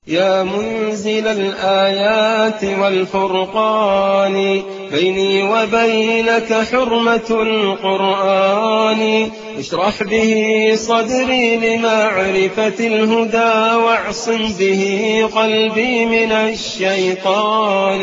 يا منزل الآيات والفرقان، بيني وبينك حرمة القرآن، اشرح به صدري لمعرفة الهدى، واعصم به قلبي من الشيطان،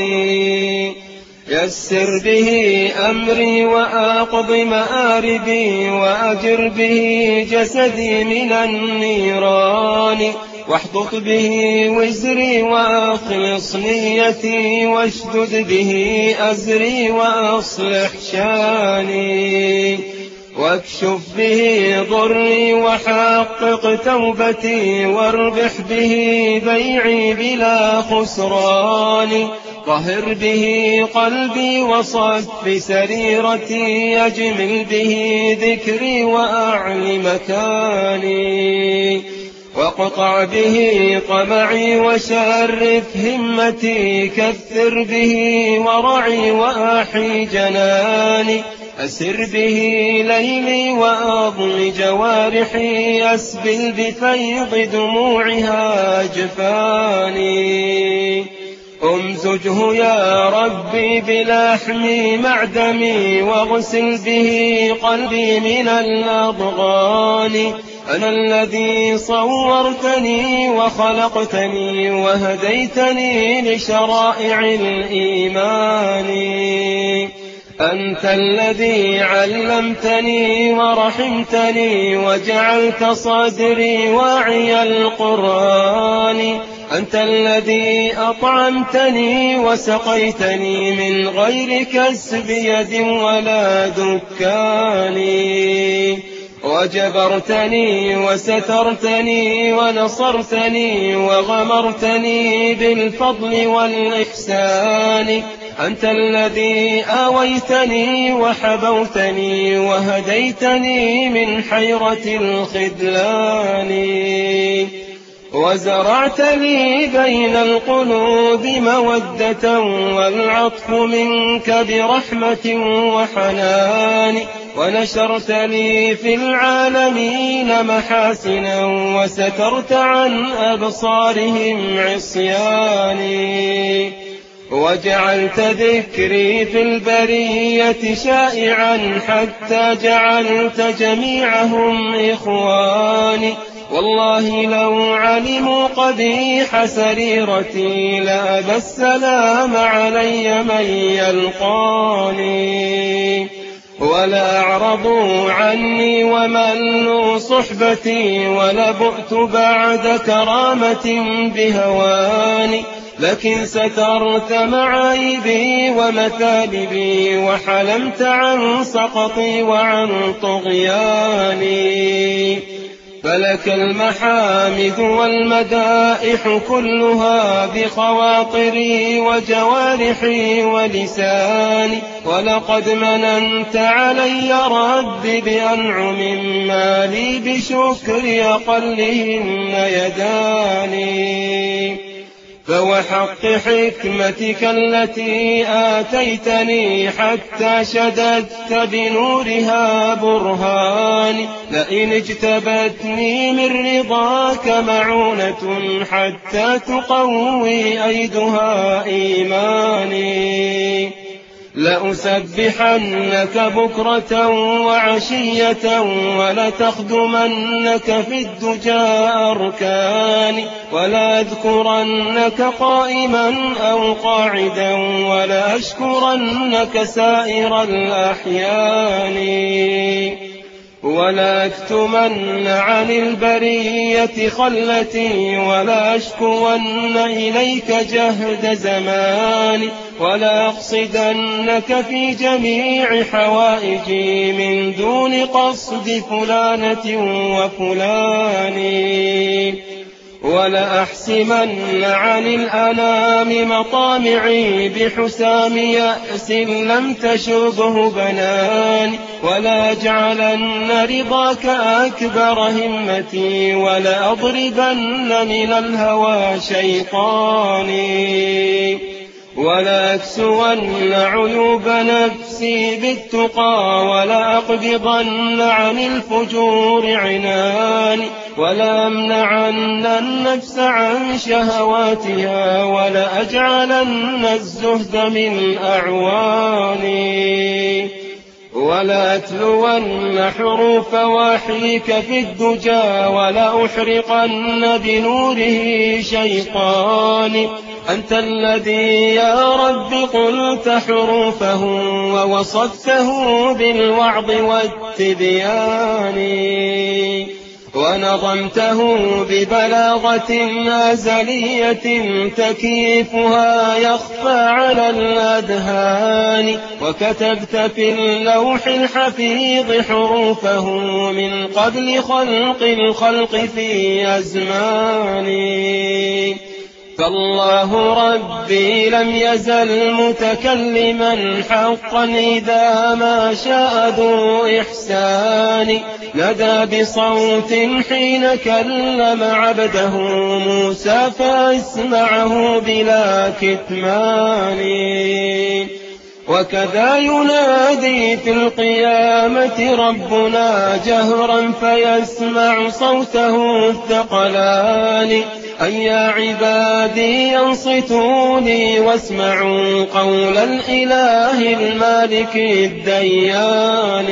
يسر به أمري وأقض مآربي، وأجر به جسدي من النيران، واحطط به وزري وأخلص نيتي، واشدد به أزري وأصلح شاني، واكشف به ضري وحقق توبتي، واربح به بيعي بلا خسران، طهر به قلبي وصف سريرتي، أجمل به ذكري وأعل مكاني، واقطع به طمعي وشرف همتي، كثر به ورعي وأحي جناني، أسر به ليلي وأضم جوارحي، أسبل بفيض دموعها جفاني، أمزجه يا ربي بلحم معدمي، واغسل به قلبي من الأضغان، أنا الذي صورتني وخلقتني وهديتني لشرائع الإيمان، أنت الذي علمتني ورحمتني، وجعلت صدري واعي القرآن، أنت الذي أطعمتني وسقيتني من غير كسب يد ولا دكان، وجبرتني وسترتني ونصرتني وغمرتني بالفضل والإحسان، أنت الذي آويتني وحبوتني وهديتني من حيرة الخذلان، وزرعت لي بين القلوب مودة والعطف منك برحمة وحنان، ونشرت لي في العالمين محاسنا، وسترت عن أبصارهم عصياني، وجعلت ذكري في البرية شائعا، حتى جعلت جميعهم إخواني، والله لو علموا قبيح سريرتي لأبى السلام علي من يلقاني، ولا أعرضوا عني وملوا صحبتي، ولبؤت بعد كرامة بهواني، لكن سترت معايبي ومثالبي، وحلمت عن سقطي وعن طغياني، فلك المحامد والمدائح كلها بخواطري وجوارحي ولساني، ولقد مننت علي رب بأنعم ما لي بشكر أقلهن يداني، فوحق حكمتك التي آتيتني، حتى شددت بنورها برهاني، لئن اجتبتني من رضاك معونة، حتى تقوي أيدها إيماني، لأسبحنك بكرة وعشية، ولتخدمنك في الدجى أركاني، ولأذكرنك قائما أو قاعدا، ولأشكرنك سائر الأحيان، ولا أكتمن عن البرية خلتي، ولا أشكون إليك جهد زماني، ولا أقصدنك في جميع حوائجي من دون قصد فلانة وفلان، ولأحسمن عن الأنام مطامعي بحسام يأس لم تشبه بناني، ولا أجعلن رضاك أكبر همتي، ولا أضربن من الهوى شيطاني، ولا أكسون عيوب نفسي بالتقى ولا أقبضن عن الفجور عناني ولا أمنعن النفس عن شهواتها ولا أجعلن الزهد من أعواني ولا أتلون حروف وحيك في الدجى ولا أحرقن بنوره شيطاني أنت الذي يا رب قلت حروفه ووصفته بالوعظ والتبيان ونظمته ببلاغة أزلية تكييفها يخفى على الأذهان وكتبت في اللوح الحفيظ حروفه من قبل خلق الخلق في أزمان فالله ربي لم يزل متكلما حقا إذا ما شاء ذو إحسان ندى بصوت حين كلم عبده موسى فاسمعه بلا كتمان وكذا ينادي في القيامة ربنا جهرا فيسمع صوته الثقلان أن يا عبادي أنصتوني واسمعوا قول الإله المالك الديان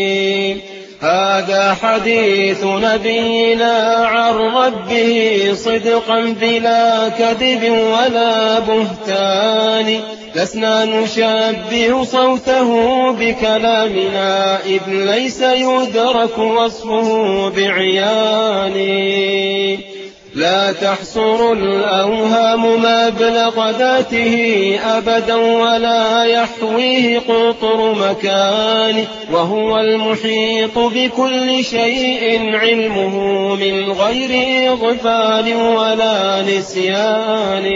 هذا حديث نبينا عن ربه صدقا بلا كذب ولا بهتان لسنا نشبه صوته بكلامنا إذ ليس يدرك وصفه بعيان لا تحصر الأوهام مبلغ ذاته أبدا ولا يحويه قطر مكان وهو المحيط بكل شيء علمه من غير إغفال ولا نسيان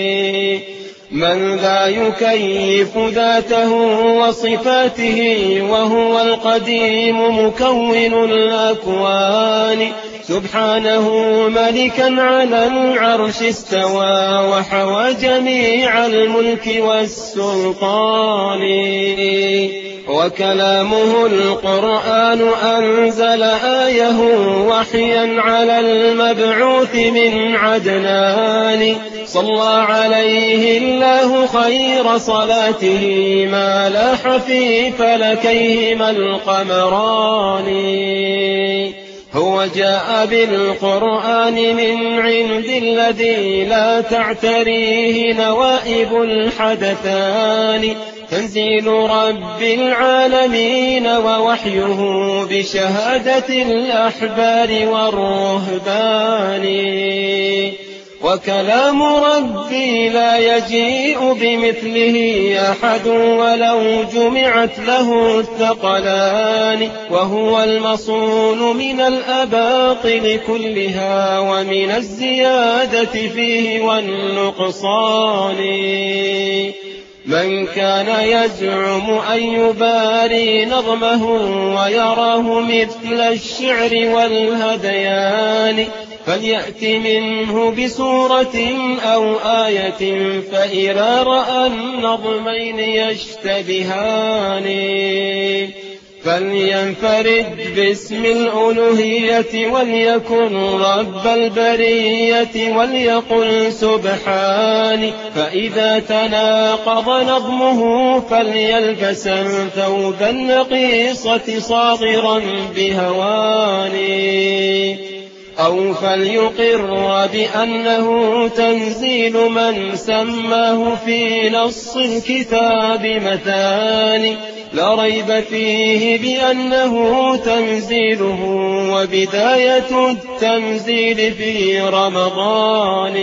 من ذا يكيف ذاته وصفاته وهو القديم مكون الأكوان سبحانه ملكا على العرش استوى وحوى جميع الملك والسلطان وكلامه القرآن أنزل آيه وحيا على المبعوث من عدنان صلى عليه الله خير صلاته ما لاح في فلكيهما القمران هو جاء بالقرآن من عند الذي لا تعتريه نوائب الحدثان تنزيل رب العالمين ووحيه بشهادة الأحبار والرهبان وكلام ربي لا يجيء بمثله أحد ولو جمعت له الثقلان وهو المصون من الأباطل كلها ومن الزيادة فيه والنقصان من كان يزعم أن يباري نظمه ويراه مثل الشعر والهذيان فليأت منه بسورة أو آية فإذا رأى النظمين يشتبهان فلينفرد باسم الألوهية وليكن رب البرية وليقل سبحان فإذا تناقض نظمه فليلبس ثوب النقيصة صاغرا بهوان أو فليقر بأنه تنزيل من سماه في نص الكتاب مثاني لا ريب فيه بأنه تنزيله وبداية التنزيل في رمضان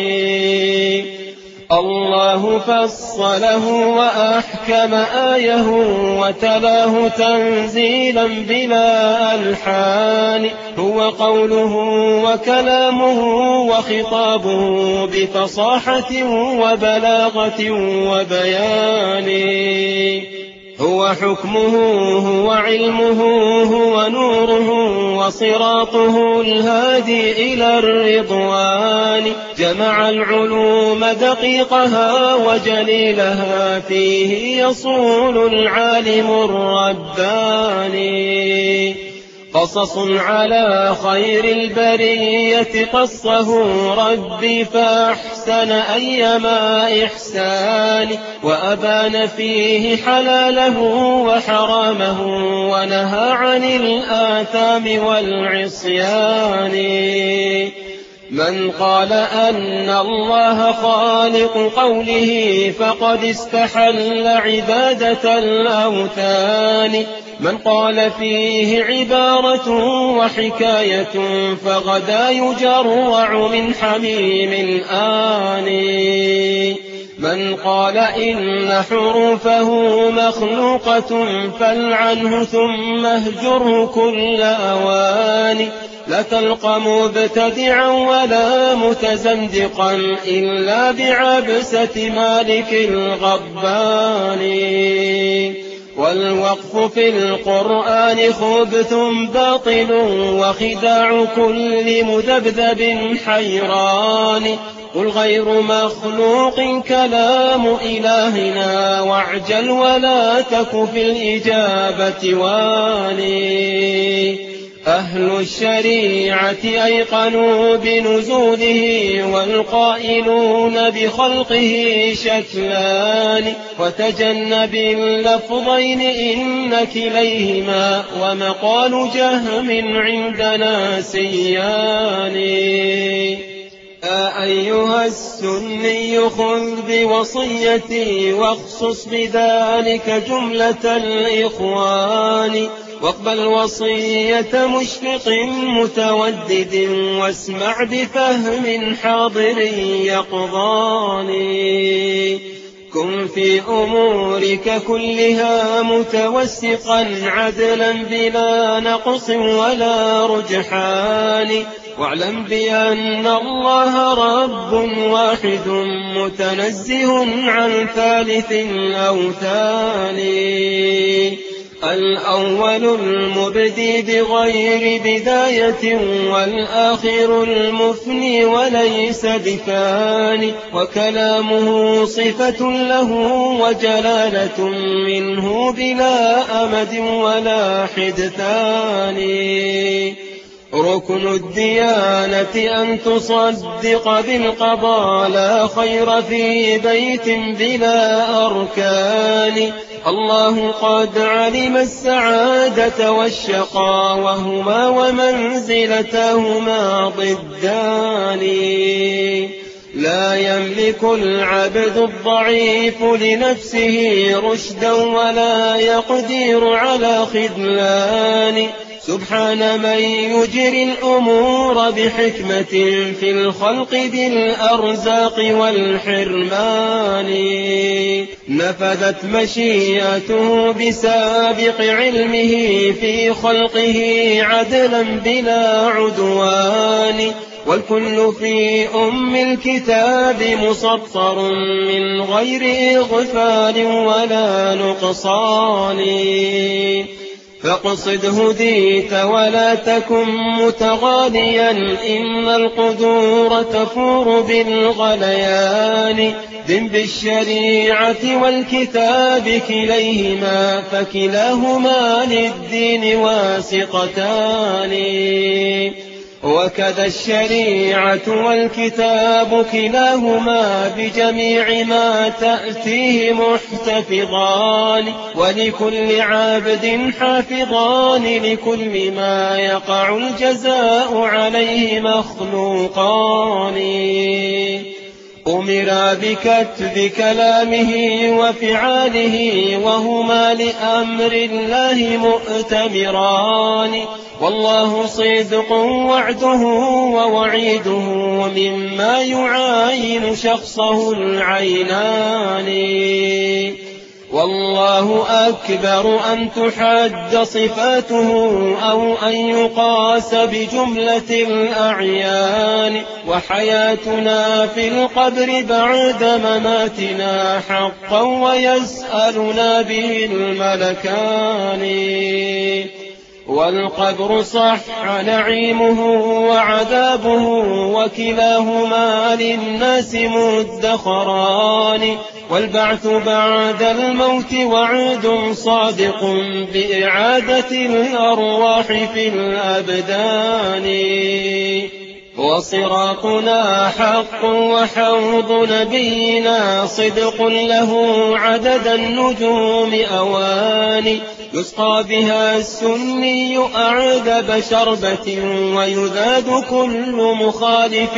الله فصله وأحكم آيه وتلاه تنزيلا بلا ألحان هو قوله وكلامه وخطابه بفصاحة وبلاغة وبيان هو حكمه هو علمه هو نوره وصراطه الهادي إلى الرضوان جمع العلوم دقيقها وجليلها فيه يصول العالم الرباني قصص على خير البرية قصه ربي فأحسن أيما إحسان وأبان فيه حلاله وحرامه ونهى عن الآثام والعصيان من قال أن الله خالق قوله فقد استحل عبادة الأوثان من قال فيه عبارة وحكاية فغدا يجرع من حميم آني من قال إن حروفه مخلوقة فالعنه ثم اهجره كل أوان لا تلقى مبتدعا ولا متزندقا إلا بعبسة مالك الغبان والوقف في القرآن خبث باطل وخداع كل مذبذب حيران قل غير مخلوق كلام إلهنا واعجل ولا تك في الإجابة واني أهل الشريعة أيقنوا بنزوله والقائلون بخلقه شكلان وتجنب اللفظين إن كليهما ومقال جهم عندنا سيان أيها السني خذ بوصيتي واخصص بذلك جملة الإخوان واقبل وصية مشفق متودد واسمع بفهم حاضر يقظان كن في أمورك كلها متوسقا عدلا بلا نقص ولا رجحان واعلم بأن الله رب واحد متنزه عن ثالث أو ثاني الأول المبدي بغير بداية والآخر المفني وليس بفاني وكلامه صفة له وجلالة منه بلا أمد ولا حدثان ركن الديانة أن تصدق بالقضاء لا خير في بيت بلا أركان الله قد علم السعادة والشقاء وهما ومنزلتهما ضدان لا يملك العبد الضعيف لنفسه رشدا ولا يقدر على خذلان سبحان من يجري الأمور بحكمة في الخلق بالأرزاق والحرمان نفذت مشيئته بسابق علمه في خلقه عدلا بلا عدوان والكل في أم الكتاب مسطر من غير إغفال ولا نقصان فاقصد هديت ولا تكن متغاليا إن القدور تفور بالغليان دم بالشريعة والكتاب كليهما فكلاهما للدين واسقتان وكذا الشريعة والكتاب كلاهما بجميع ما تأتيه محتفظان ولكل عبد حافظان لكل ما يقع الجزاء عليه مخلوقان أمر بكتب كلامه وفعاله وهما لأمر الله مؤتمران والله صدق وعده ووعيده مما يعاين شخصه العينان والله أكبر أن تحد صفاته أو أن يقاس بجملة الأعيان. وحياتنا في القبر بعد مماتنا حقا ويسألنا به الملكان. والقبر صح نعيمه وعذابه وكلاهما للناس مدخران. والبعث بعد الموت وعد صادق بإعادة الأرواح في الأبدان. وصراطنا حق وحوض نبينا صدق له عدد النجوم أواني. يسقى بها السني أعذب شربة ويذاد كل مخالف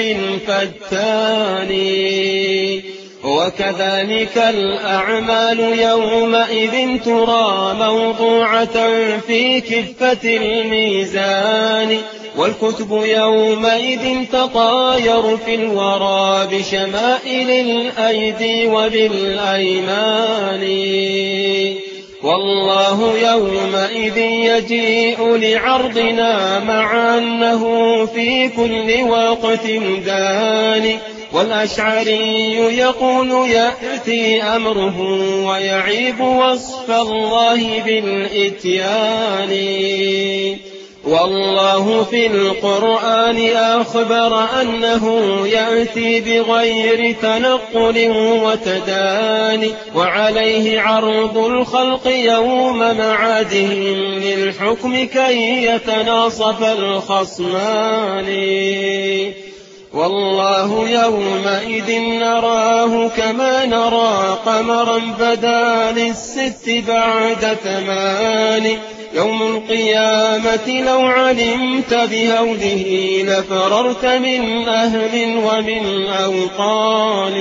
فتان. وكذلك الأعمال يومئذ ترى موضوعة في كفة الميزان. والكتب يومئذ تطاير في الورى بشمائل الأيدي وبالأيمان. والله يومئذ يجيء لعرضنا مع أنه في كل وقت دان. والأشعري يقول يأتي أمره ويعيب وصف الله بالإتيان. والله في القرآن أخبر أنه يأتي بغير تنقل وتدان. وعليه عرض الخلق يوم معادهم للحكم كي يتناصف الخصمان. والله يومئذ نراه كما نرى قمرا بدا للست بعد 8. يوم القيامة لو علمت بهوله لفررت من أهل ومن أوطان.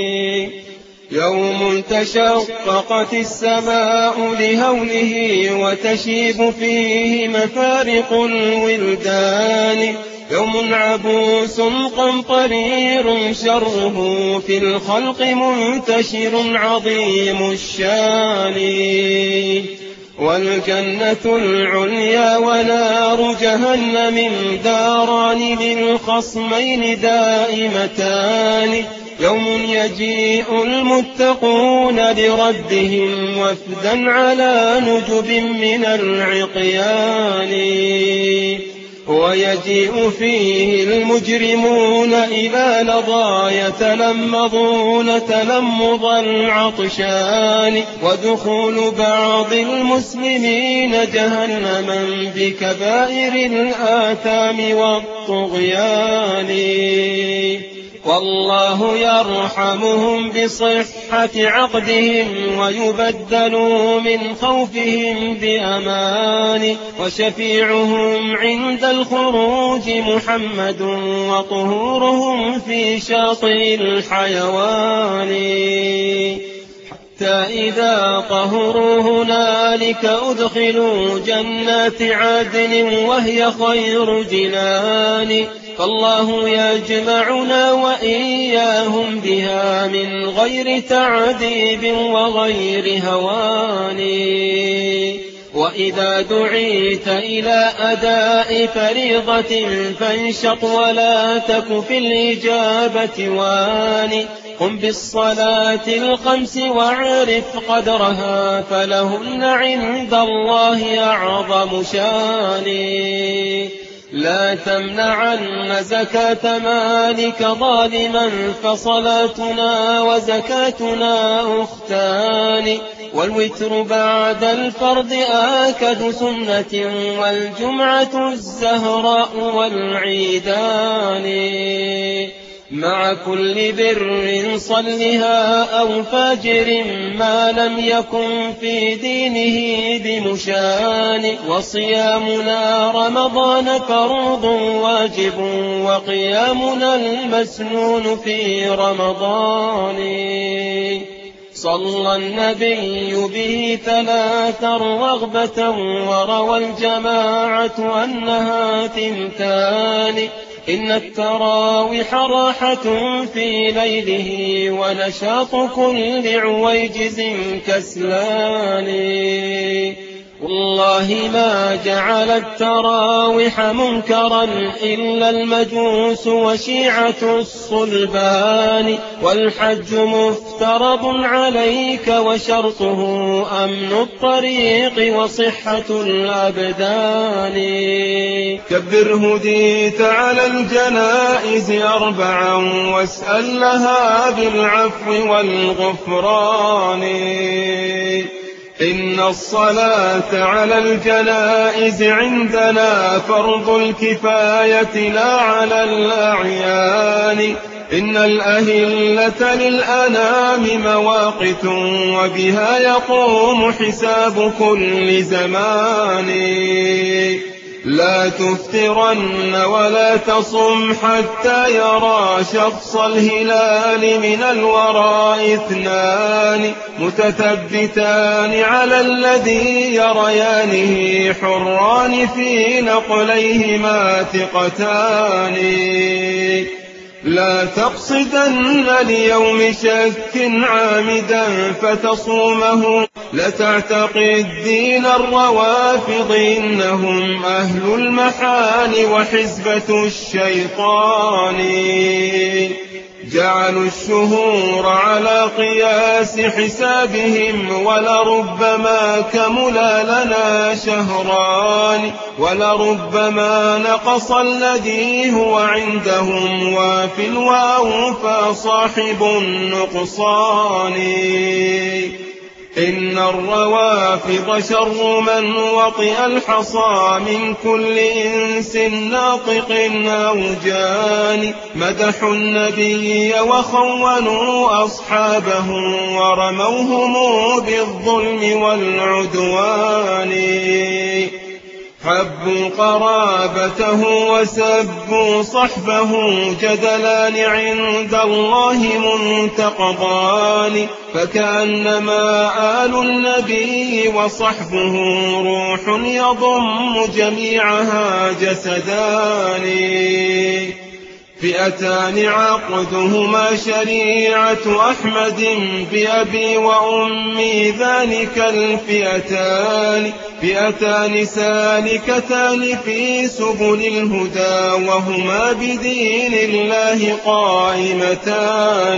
يوم تشققت السماء لهوله وتشيب فيه مفارق الولدان. يوم عبوس قمطرير شره في الخلق منتشر عظيم الشان. والجنة العليا ونار جهنم داران للخصمين دائمتان. يوم يجيء المتقون لربهم وفدا على نجب من العقيان. ويجيء فيه المجرمون إلى لظى يتلمظون تلمظ العطشان. ودخول بعض المسلمين جهنما بكبائر الآثام والطغيان. والله يرحمهم بصحة عقدهم ويبدلوا من خوفهم بأمان. وشفيعهم عند الخروج محمد وطهورهم في شاطئ الحيوان. حتى إذا طهروا هنالك أدخلوا جنات عدن وهي خير جنان. فالله يجمعنا وإياهم بها من غير تعذيب وغير هوان. وإذا دعيت إلى أداء فريضة فانشط ولا تك في الإجابة وان. قم بالصلاة الخمس واعرف قدرها فلهن عند الله أعظم شان. لا تمنعن زكاة مالك ظالما فصلاتنا وزكاتنا أختان. والوتر بعد الفرض آكد سنة والجمعة الزهراء والعيدان. مع كل بر صلها أو فاجر ما لم يكن في دينه بمشان. وصيامنا رمضان فرض واجب وقيامنا المسنون في رمضان. صلى النبي به 3 رغبة وروى الجماعة أنها 2. إن التراويح راحة في ليله ونشاط كل عويجز كسلان. والله ما جعل التراويح منكرا إلا المجوس وشيعة الصلبان. والحج مفترض عليك وشرطه أمن الطريق وصحة الأبدان. كبر هديت على الجنائز أربعا واسأل لها بالعفو والغفران. إن الصلاة على الجنائز عندنا فرض الكفاية لا على الأعيان. إن الأهلة للأنام مواقت وبها يقوم حساب كل زمان. لا تفترن ولا تصم حتى يرى شخص الهلال من الوراء اثنان متثبتان على الذي يريانه حران في نقليهما ثقتان. لا تقصدن ليوم شك عامدا فتصومه لتعتقد دين الروافض إنهم أهل المحال وحزبة الشيطان. جعلوا الشهور على قياس حسابهم ولربما كملا لنا شهران ولربما نقص الذي هو عندهم واف وأوفى صاحب النقصان. إن الروافض شر من وطئ الحصى من كل إنس ناطق أو جان. مدحوا النبي وخونوا أصحابه ورموهم بالظلم والعدوان. حبوا قرابته وسبوا صحبه جدلان عند الله منتقضان. فكأنما آل النبي وصحبه روح يضم جميعها جسدان. فئتان عقدهما شريعة أحمد بأبي وأمي ذلك الفئتان. فئتان سالكتان في سبل الهدى وهما بدين الله قائمتان.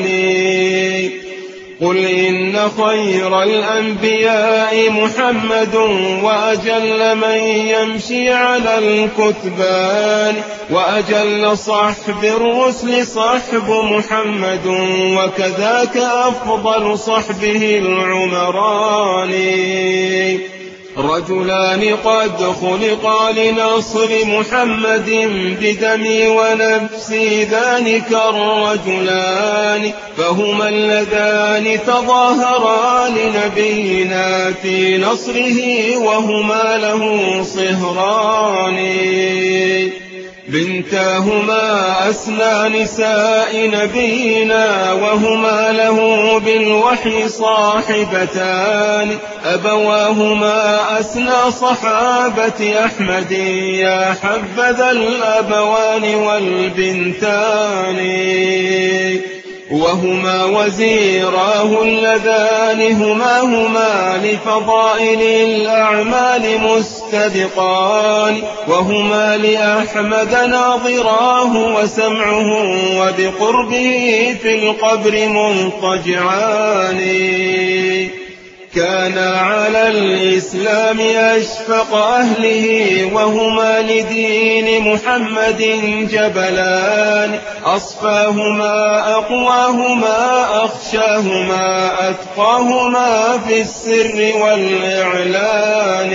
قل إن خير الأنبياء محمد وأجل من يمشي على الكتبان. وأجل صحب الرسل صحب محمد وكذاك أفضل صحبه العمران. رجلان قد خلقا لنصر محمد بدمي ونفسي ذلك الرجلان. فهما اللذان تظاهرا لنبينا في نصره وهما له صهران. بنتاهما أسنى نساء نبينا وهما له بالوحي صاحبتان. أبواهما أسنى صحابة أحمد يا حبذا الأبوان والبنتان. وهما وزيراه اللذان هما لفضائل الأعمال مستبقان. وهما لأحمد ناظراه وسمعه وبقربه في القبر منطجعان. كان على الإسلام أشفق أهله وهما لدين محمد جبلان. أصفاهما أقواهما أخشاهما أتقاهما في السر والإعلان.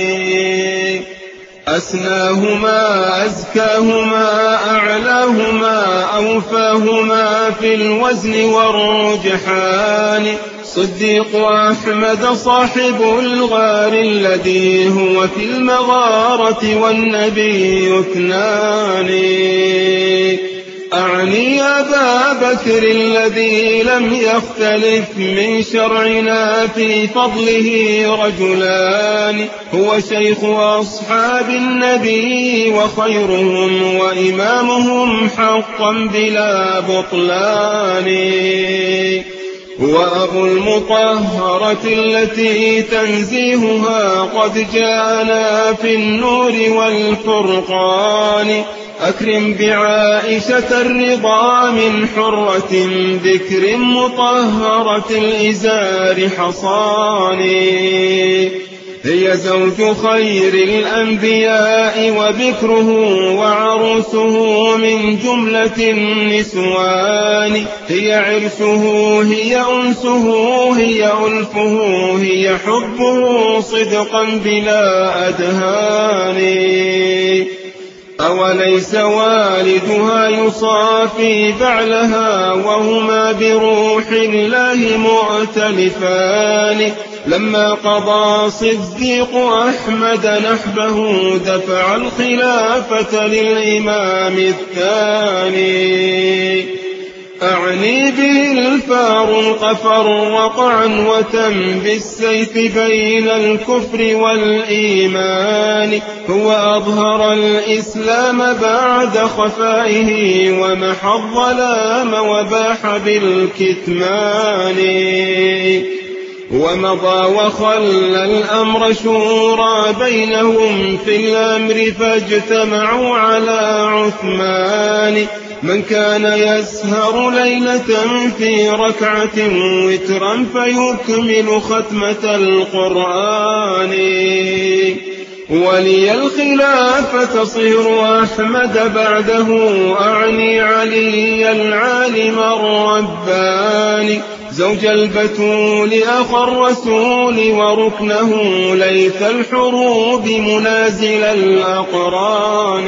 أسناهما أزكاهما أعلاهما أوفاهما في الوزن والرجحان. صديق أحمد صاحب الغار الذي هو في المغارة والنبي اثنان. أعني أبا بكر الذي لم يختلف من شرعنا في فضله رجلان، هو شيخ أصحاب النبي وخيرهم وإمامهم حقا بلا بطلان، وأبو المطهرة التي تنزيهها قد جاءنا في النور والفرقان. أكرم بعائشة الرضا من حرة ذكر مطهرة الإزار حصاني، هي زوج خير الأنبياء وبكره وعروسه من جملة النسوان، هي عرسه هي أنسه هي ألفه هي حبه صدقا بلا أدهان. أوليس والدها يصافي بعلها وهما بروح الله مؤتلفان، لما قضى صديق أحمد نحبه دفع الخلافة للإمام الثاني. أعني به الفاروق فرق عنوة بالسيف بين الكفر والإيمان، هو أظهر الإسلام بعد خفائه ومحى الظلام وباح بالكتمان، ومضى وخلى الأمر شورى بينهم في الأمر فاجتمعوا على عثمان، من كان يسهر ليلة في ركعة وترا فيكمل ختمة القرآن، ولي الخلافة صهر أحمد بعده أعني علي العالم الرباني، زوج البتول أخا الرسول وركنه ليث الحروب منازل الأقران.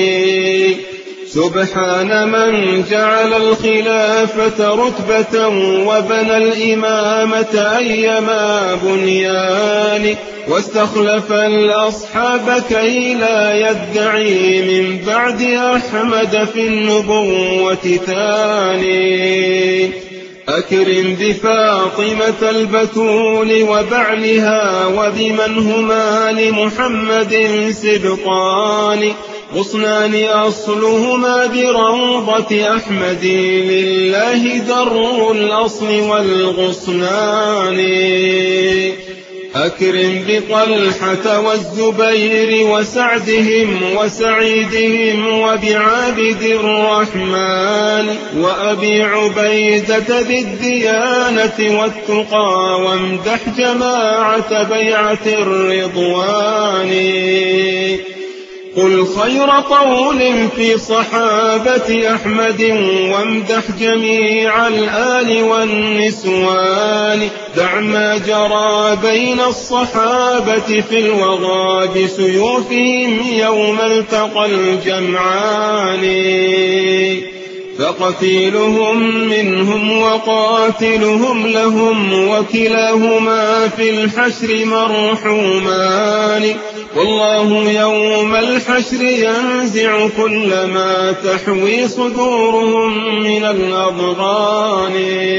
سبحان من جعل الخلافة رتبة وبنى الإمامة أيما بنيان، واستخلف الأصحاب كي لا يدعي من بعد أحمد في النبوة ثاني. أكرم بفاطمة البتول وبعلها وبمن هما لمحمد سبطان، غصنان أصلهما بروضة أحمد لله در الأصل والغصنان. أكرم بطلحة والزبير وسعدهم وسعيدهم وبعابد الرحمن، وأبي عبيدة ذي الديانة والتقى، وامدح جماعة بيعة الرضوان. قل خير قول في صحابة أحمد وامدح جميع الآل والنسوان، دع ما جرى بين الصحابة في الوغى بسيوفهم يوم التقى الجمعان، فقتيلهم منهم وقاتلهم لهم وكلاهما في الحشر مرحومان، والله يوم الحشر ينزع كل ما تحوي صدورهم من الأضغان.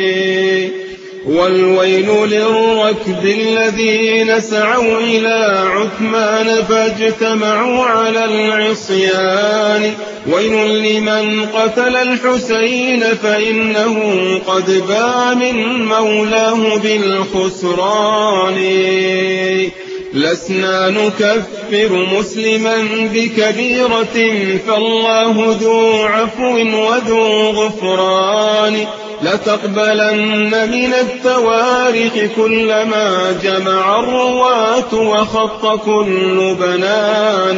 والويل للركب الذين سعوا إلى عثمان فاجتمعوا على العصيان، ويل لمن قتل الحسين فإنه قد باء من مولاه بالخسران. لسنا نكفر مسلما بكبيرة فالله ذو عفو وذو غفران، لتقبلن من التواريخ كل ما جمع الرواة وخط كل بنان.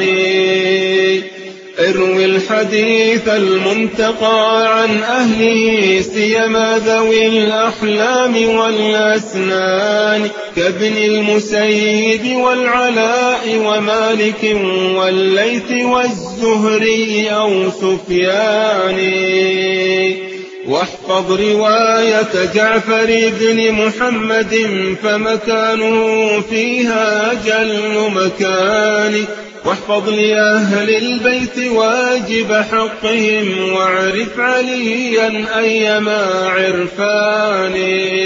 اروي الحديث المنتقى عن أهله سيما ذوي الأحلام والأسنان، كابن المسيب والعلاء ومالك والليث والزهري أو سفيان. واحفظ رواية جعفر بن محمد فمكانه فيها جل مكان. واحفظ لأهل البيت واجب حقهم واعرف عليا أيما عرفان.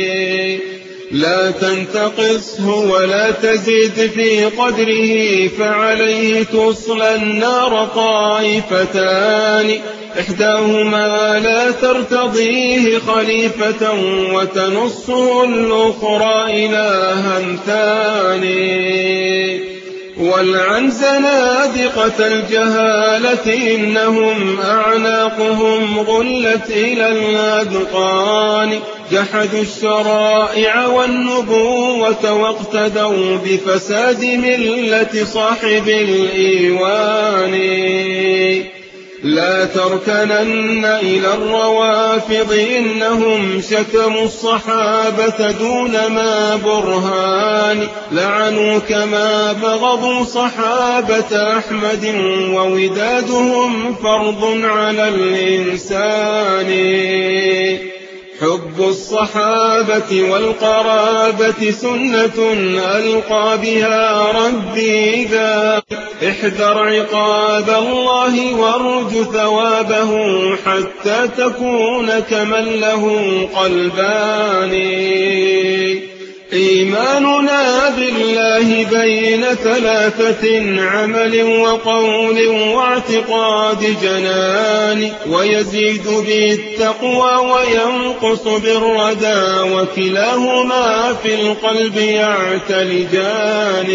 لا تنتقصه ولا تزد في قدره فعليه تصلى النار طائفتان. إحداهما لا ترتضيه خليفة وتنصه الأخرى إلها ثاني. والعن زنادقة الجهالة إنهم أعناقهم غلت إلى الأذقان. جحدوا الشرائع والنبوة واقتدوا بفساد ملة صاحب الإيوان. لا تركنن إلى الروافض إنهم شتموا الصحابة دون ما برهان. لعنوا كما بغضوا صحابة أحمد وودادهم فرض على الإنسان. حب الصحابة والقرابة سنة ألقى بها ربي إذا احذر عقاب الله وارج ثوابه حتى تكون كمن له قلبان. إيماننا بالله بين ثلاثة عمل وقول واعتقاد جنان. ويزيد بالتقوى وينقص بالردى وكلاهما في القلب يعتلجان.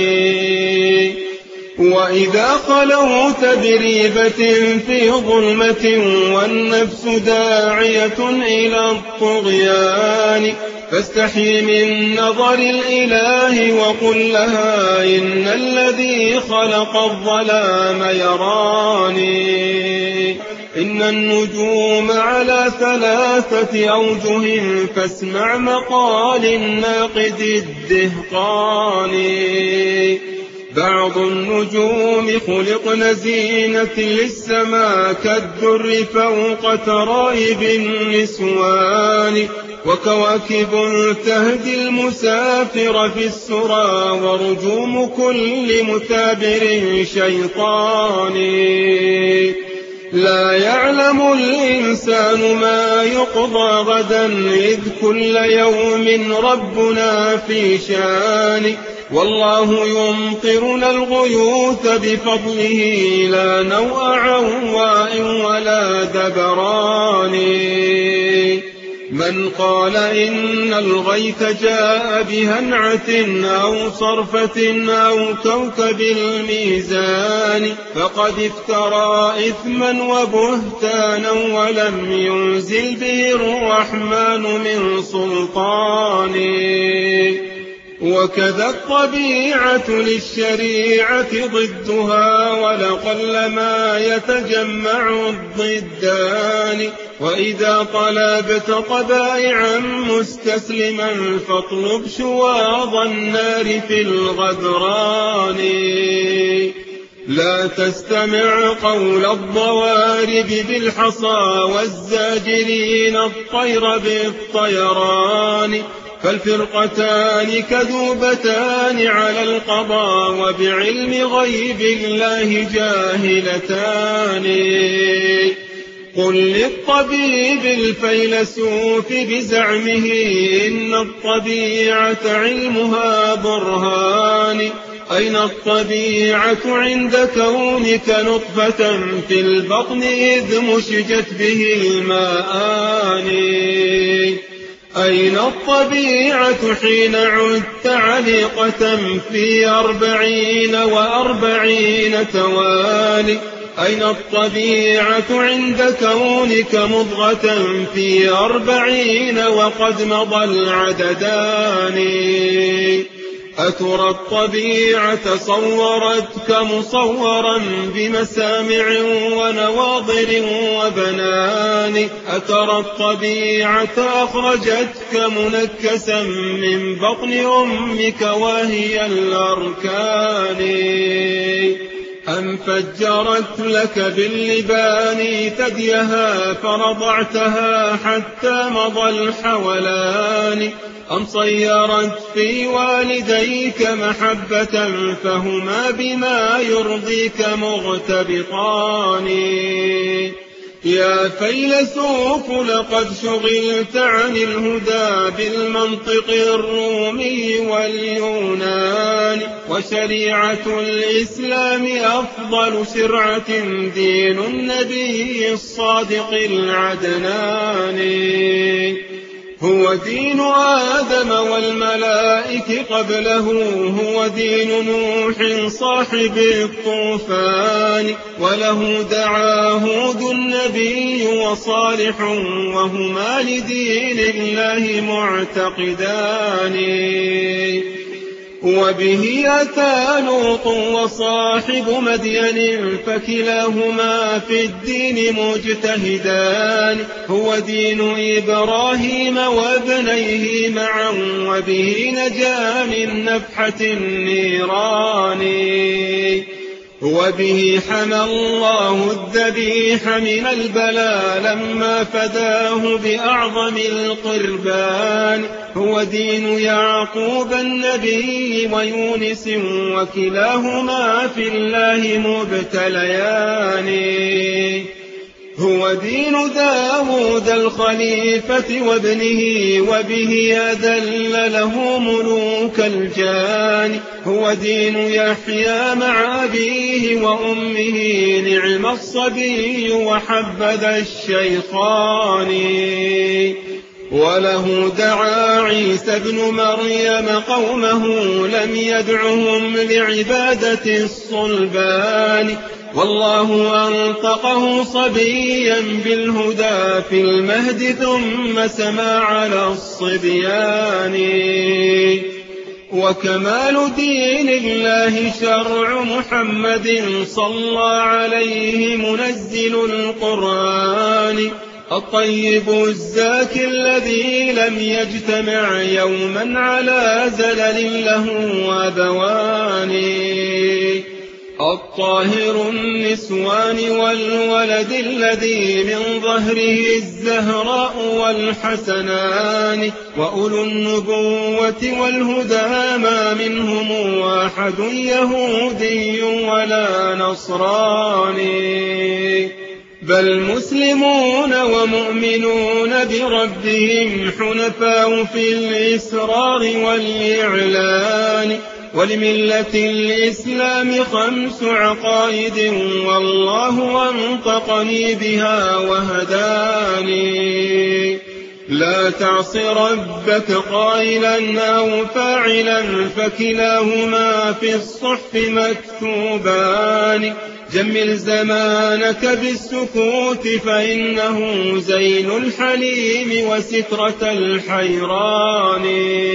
وإذا خلوت بريبة في ظلمة والنفس داعية إلى الطغيان فاستحي من نظر الإله وقل لها إن الذي خلق الظلام يراني. إن النجوم على ثلاثة أوجه فاسمع مقال الناقد الدهقاني. بعض النجوم خلقن زينة للسماء كالدر فوق ترائب النسوان. وكواكب تهدي المسافر في السرى ورجوم كل متابر شيطاني. لا يعلم الإنسان ما يقضى غدا إذ كل يوم ربنا في شان. والله يمطرنا الغيوث بفضله لا نوء عواء ولا دبران. من قال إن الغيث جاء بهنعة أو صرفة أو كوكب الميزان فقد افترى إثما وبهتانا ولم ينزل به الرحمن من سلطان. وكذا الطبيعة للشريعة ضدها ولقل ما يتجمع الضدان. وإذا طلبت طبائعا مستسلما فاطلب شواظ النار في الغدران. لا تستمع قول الضوارب بالحصى والزاجرين الطير بالطيران فالفرقتان كذوبتان على القضاء وبعلم غيب الله جاهلتان. قل للطبيب الفيلسوف بزعمه إن الطبيعة علمها برهان. أين الطبيعة عند كونك نطفة في البطن إذ مشجت به الماءان. أين الطبيعة حين عدت علقة في 40 توالي. أين الطبيعة عند كونك مضغة في 40 وقد مضى العددان. أترى الطبيعة صورتك مصورا بمسامع ونواضر وبنان. أترى الطبيعة أخرجتك منكسا من بطن أمك وهي الأركان. أم فجرت لك باللبان ثديها فرضعتها حتى مضى الحولان، أم صيرت في والديك محبة فهما بما يرضيك مغتبطان. يا فيلسوف لقد شغلت عن الهدى بالمنطق الرومي واليونان، وشريعة الإسلام أفضل شرعة دين النبي الصادق العدنان. هو دين آدم والملائك قبله، هو دين نوح صاحب الطوفان، وله دعا هود النبي وصالح، وهما لدين الله معتقدان. وبه أتى لوط وصاحب مدين، فكلاهما في الدين مجتهدان. هو دين إبراهيم وابنيه معا، وبه نجا من نفحة النيران. وبه حمى الله الذبيح من البلاء لما فداه بأعظم القربان. هو دين يعقوب النبي ويونس، وكلاهما في الله مبتليان. هو دين داود الخليفة وابنه، وبه أذل له ملوك الجان. هو دين يحيى مع أبيه وأمه، نعم الصبي وحبذا الشيخان. وله دعا عيسى ابن مريم قومه، لم يدعهم لعبادة الصلبان. والله أنطقه صبيا بالهدى في المهد، ثم سما على الصبيان. وكمال دين الله شرع محمد صلى عليه منزل القرآن، الطيب الزاكي الذي لم يجتمع يوما على زلل له أبوان. الطاهر النسوان والولد الذي من ظهره الزهراء والحسنان، وأولو النبوة والهدى ما منهم واحد يهودي ولا نصراني، بل مسلمون ومؤمنون بربهم حنفاء في الإسرار والإعلان. ولملة الإسلام 5 عقائد، والله أنطقني بها وهداني. لا تعص ربك قائلا أو فاعلا، فكلاهما في الصحف مكتوبان. جمل زمانك بالسكوت، فإنه زين الحليم وسترة الحيران.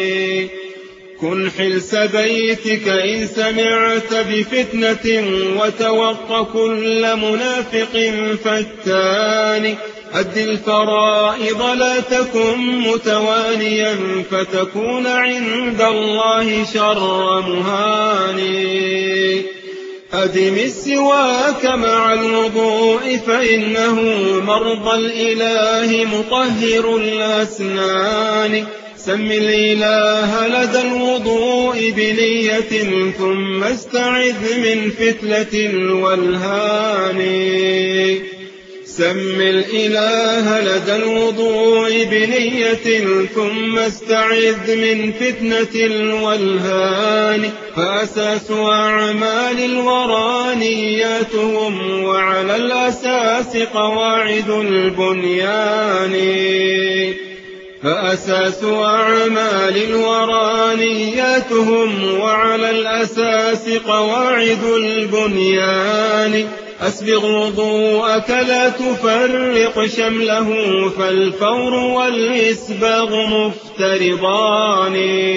كن حلس بيتك إن سمعت بفتنة، وتوق كل منافق فتان. أد الفرائض لا تكن متوانيا، فتكون عند الله شر مهان. أدم السواك مع الوضوء، فإنه مرضى الإله مطهر الأسنان. سم الإله لدى الوضوء بنية، ثم استعذ من فتلة الولهان. سم الإله لدى الوضوء بنية، ثم استعذ من فتنة الولهان. فأساس أعمال الورى نياتهم، وعلى الأساس قواعد البنيان. فأساس أعمال الورى نياتهم، وعلى الأساس قواعد البنيان. أسبغ وضوءك لا تفرق شمله، فالفور والإسباغ مفترضان.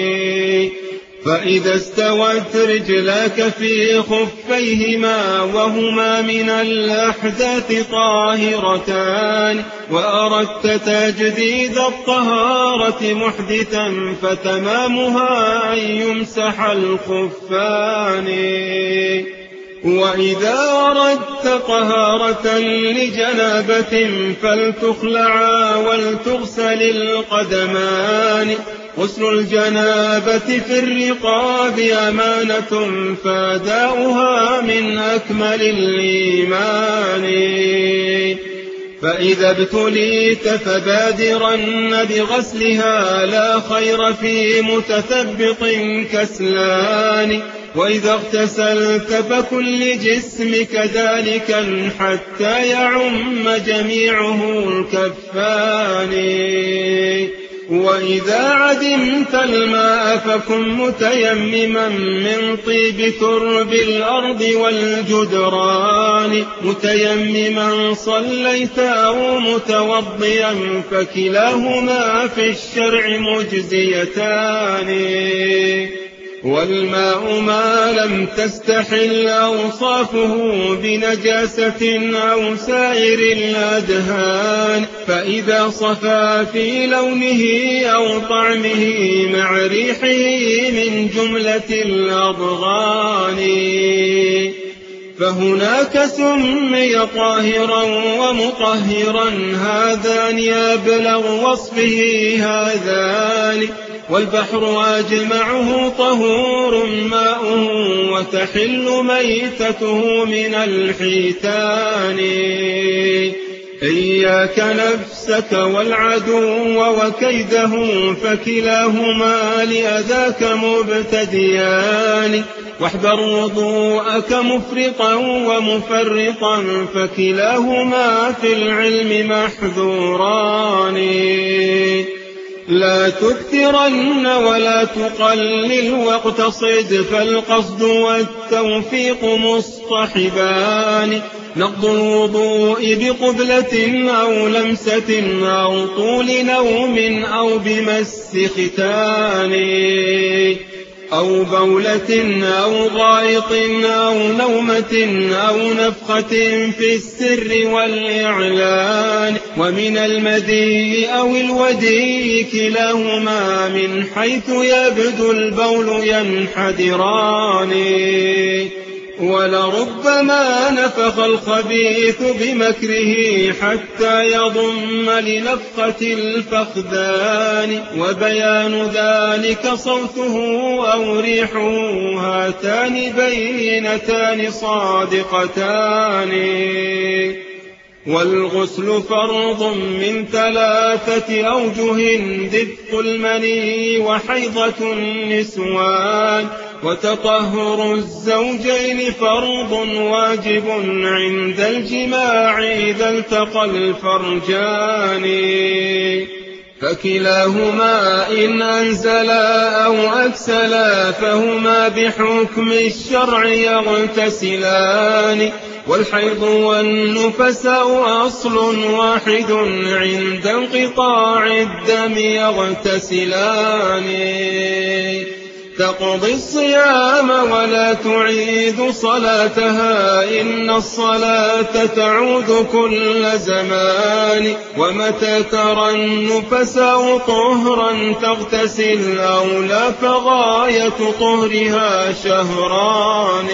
فإذا استوت رجلاك في خفيهما، وهما من الأحداث طاهرتان، وأردت تجديد الطهارة محدثا، فتمامها أن يمسح الخفان. وإذا أردت طهارة لجنابة فلتخلعا ولتغسل القدمان. غسل الجنابة في الرقاب أمانة فاداؤها من أكمل الإيمان. فإذا ابتليت فبادرن بغسلها لا خير في متثبط كسلان. وإذا اغتسلت فكن لجسمك ذلكا حتى يعم جميعه الكفان. وإذا عدمت الماء فكن متيمما من طيب ترب الأرض والجدران. متيمما صليت أو متوضيا فكلاهما في الشرع مجزيتان. والماء ما لم تستحل أوصافه بنجاسة أو سائر الأدهان، فإذا صفى في لونه أو طعمه مع ريحه من جملة الأضغان فهناك سمي طاهرا ومطهرا، هذان أبلغ وصفه هذان. والبحر أجمعه طهور ماؤه وتحل ميتته من الحيتان. إياك نفسك والعدو وكيده فكلاهما لأذاك مبتديان. واحذر وضوءك مفرطا ومفرطا فكلاهما في العلم محذوران. لا تكثرن ولا تقلل واقتصد، فالقصد والتوفيق مصطحبان. نقض الوضوء بقبلة أو لمسة أو طول نوم أو بمس ختان أو بولة أو غائط أو نومة أو نفخة في السر والإعلان. ومن المدي أو الودي كلاهما من حيث يبدو البول ينحدران. ولربما نفخ الخبيث بمكره حتى يضم لنفخة الفخذان، وبيان ذلك صوته أو ريحه، هاتان بينتان صادقتان. والغسل فرض من 3 أوجه: دفق المني وحيضة النسوان. وتطهر الزوجين فرض واجب عند الجماع إذا التقى الفرجان، فكلاهما إن أنزلا أو أكسلا فهما بحكم الشرع يغتسلان. والحيض والنفساء أصل واحد عند انقطاع الدم يغتسلان. تقضي الصيام ولا تعيد صلاتها، إن الصلاة تعود كل زمان. ومتى ترى النفساء طهرا تغتسل أو لا فغاية طهرها شهران.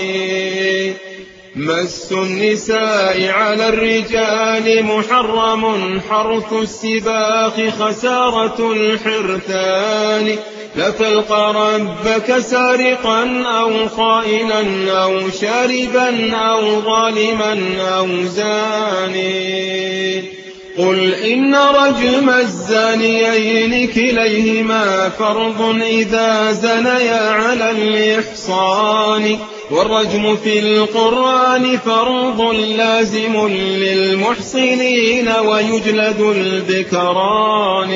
مس النساء على الرجال محرم، حرث السباق خسارة الحرثان. لا تلقى ربك سارقا أو خائنا أو شاربا أو ظالما أو زاني. قل إن رجم الزانيين كليهما فرض إذا زنيا على الإحصان. والرجم في القرآن فرض لازم للمحصنين ويجلد البكران.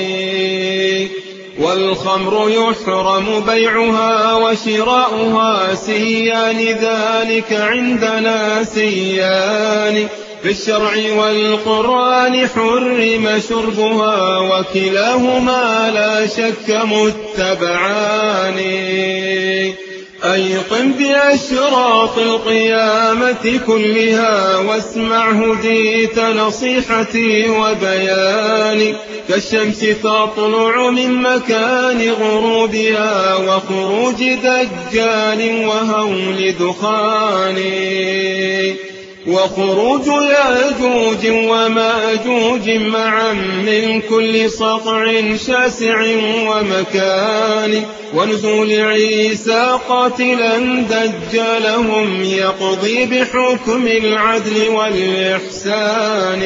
والخمر يحرم بيعها وشراؤها، سيان ذلك عندنا سيان. في الشرع والقرآن حرم شربها، وكلاهما لا شك متبعان. أيقن بأشراط القيامة كلها واسمع هديت نصيحتي وبياني. كالشمس تطلع من مكان غروبها وخروج دجال وهول دخان، وخروج ياجوج وماجوج معا من كل سطع شاسع ومكان، ونزول عيسى قاتلا دجالهم يقضي بحكم العدل والإحسان.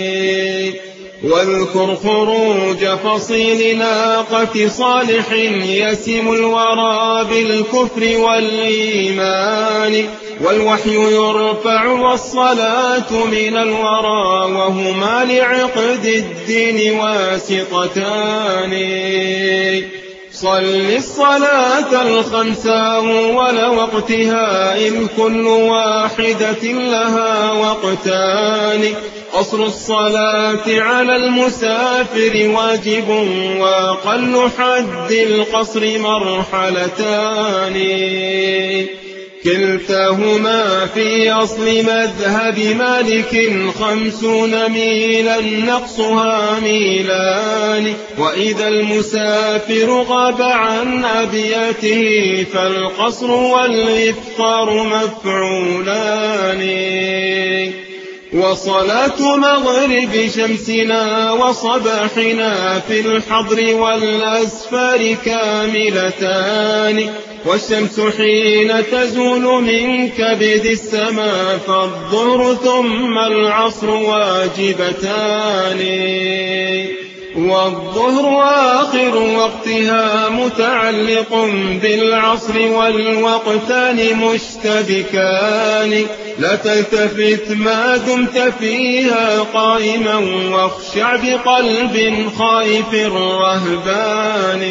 واذكر خروج فصيل ناقة صالح يسم الورى بالكفر والإيمان، والوحي يرفع والصلاة من الورى وهما لعقد الدين واسطتان. صل الصلاة الخمس أول وقتها إذ كل واحدة لها وقتان. قصر الصلاة على المسافر واجب وأقل حد القصر مرحلتان، كلتاهما في أصل مذهب مالك 50 ميلا نقصها ميلان. وإذا المسافر غاب عن أبيته فالقصر والإفطار مفعولان. وصلاة مغرب شمسنا وصباحنا في الحضر والأسفار كاملتان، والشمس حين تزول من كبد السماء فالظهر ثم العصر واجبتان. والظهر آخر وقتها متعلق بالعصر والوقتان مشتبكان. لا تلتفت ما دمت فيها قائما واخشع بقلب خائف رهبان.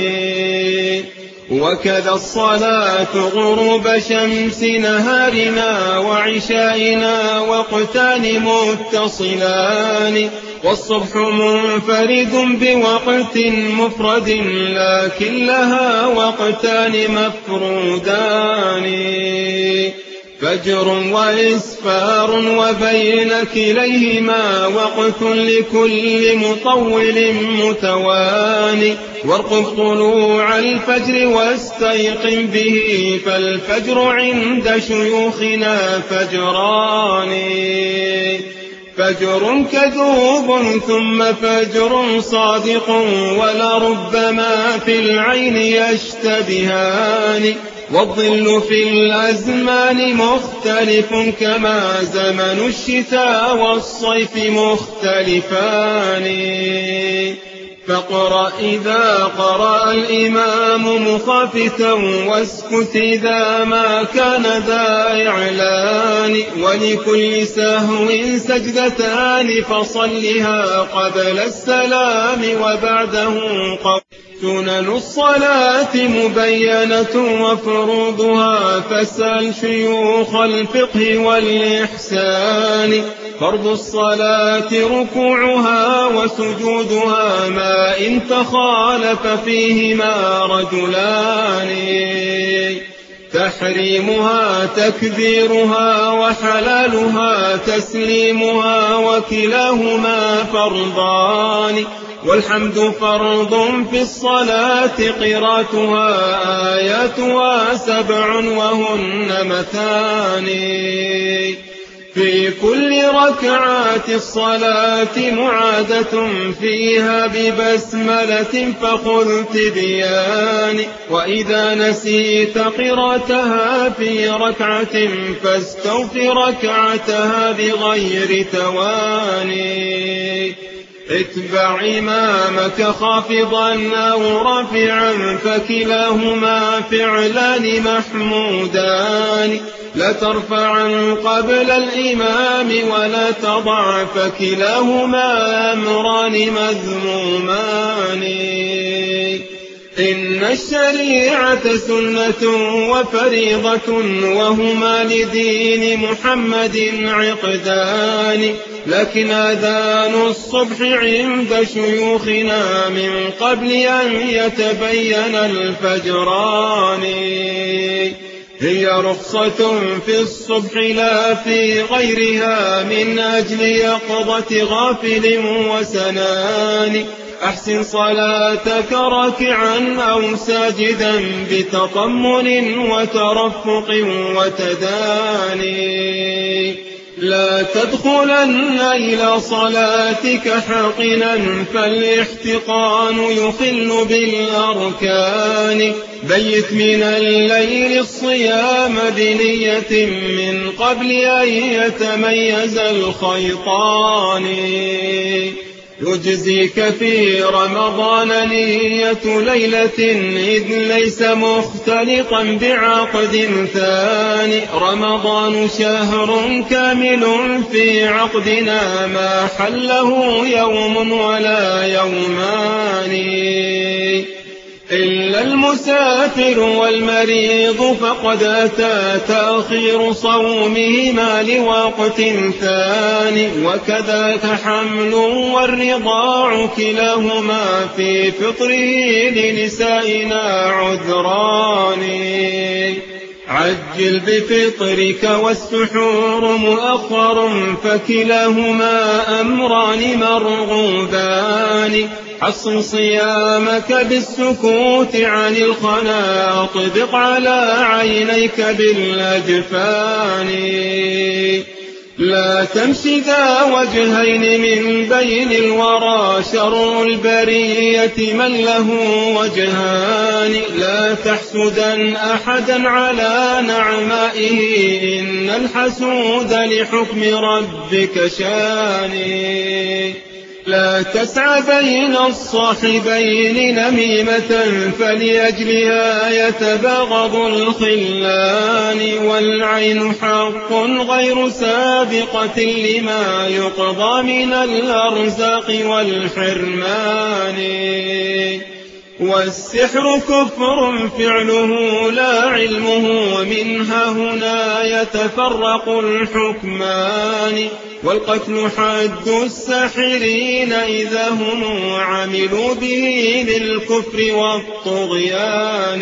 وكذا الصلاة غروب شمس نهارنا وعشائنا وقتان متصلان، والصبح منفرد بوقت مفرد لكن لها وقتان مفرودان. فجر وإسفار وبين كليهما وقت لكل مطول متواني. وارقب طلوع الفجر واستيقن به فالفجر عند شيوخنا فجران. فجر كذوب ثم فجر صادق ولربما في العين يشتبهان. والظل في الأزمان مختلف كما زمن الشتاء والصيف مختلفان. فاقرأ إذا قرأ الإمام مخافتا واسكت إذا ما كان ذا إعلان. ولكل سهو سجدتان فصلها قبل السلام وبعده قبل. سنن الصلاة مبينة وفروضها فاسأل شيوخ الفقه والإحسان. فرض الصلاة ركوعها وسجودها ما إن تخالف فيهما رجلان. تحريمها تكبيرها وحلالها تسليمها وكلاهما فرضان. والحمد فرض في الصلاة قراءتها آياتها 7 وهن مثاني. في كل ركعات الصلاة معادة فيها ببسملة فخذ تبيان. وإذا نسيت قراءتها في ركعة فاستوف ركعتها بغير تواني. اتبع إمامك خافضا أو رافعا فكلاهما فعلان محمودان. لا ترفعا قبل الإمام ولا تضع فكلاهما أمران مذمومان. إن الشريعة سنة وفريضة وهما لدين محمد عقدان. لكن أذان الصبح عند شيوخنا من قبل أن يتبين الفجران. هي رخصة في الصبح لا في غيرها من أجل يقظة غافل وسنان. أحسن صلاتك راكعا أو ساجدا بتطمن وترفق وتداني. لا تدخلن إلى صلاتك حاقنا فالاحتقان يخل بالأركان. بيت من الليل الصيام بنية من قبل أن يتميز الخيطان. يجزيك في رمضان نية ليلة إذ ليس مختلطا بعقد ثاني. رمضان شهر كامل في عقدنا ما حله يوم ولا يومان. إلا المسافر والمريض فقد أتى تأخير صومهما لوقت ثاني. وكذاك حمل والرضاع كلاهما في فطره لنسائنا عذران. عجل بفطرك والسحور مؤخر فكلاهما أمران مرغوبان. حصن صيامك بالسكوت عن الخنا أطبق على عينيك بالأجفان. لا تمشي ذا وجهين من بين الورى شر البرية من له وجهان. لا تحسدا أحدا على نعمائه إن الحسود لحكم ربك شاني. لا تسعى بين الصاحبين نميمة فلأجلها يتباغض الخلان. والعين حق غير سابقة لما يقضى من الأرزاق والحرمان. والسحر كفر فعله لا علمه ومنها هنا يتفرق الحكمان. والقتل حد الساحرين إذا هم عملوا به للكفر والطغيان.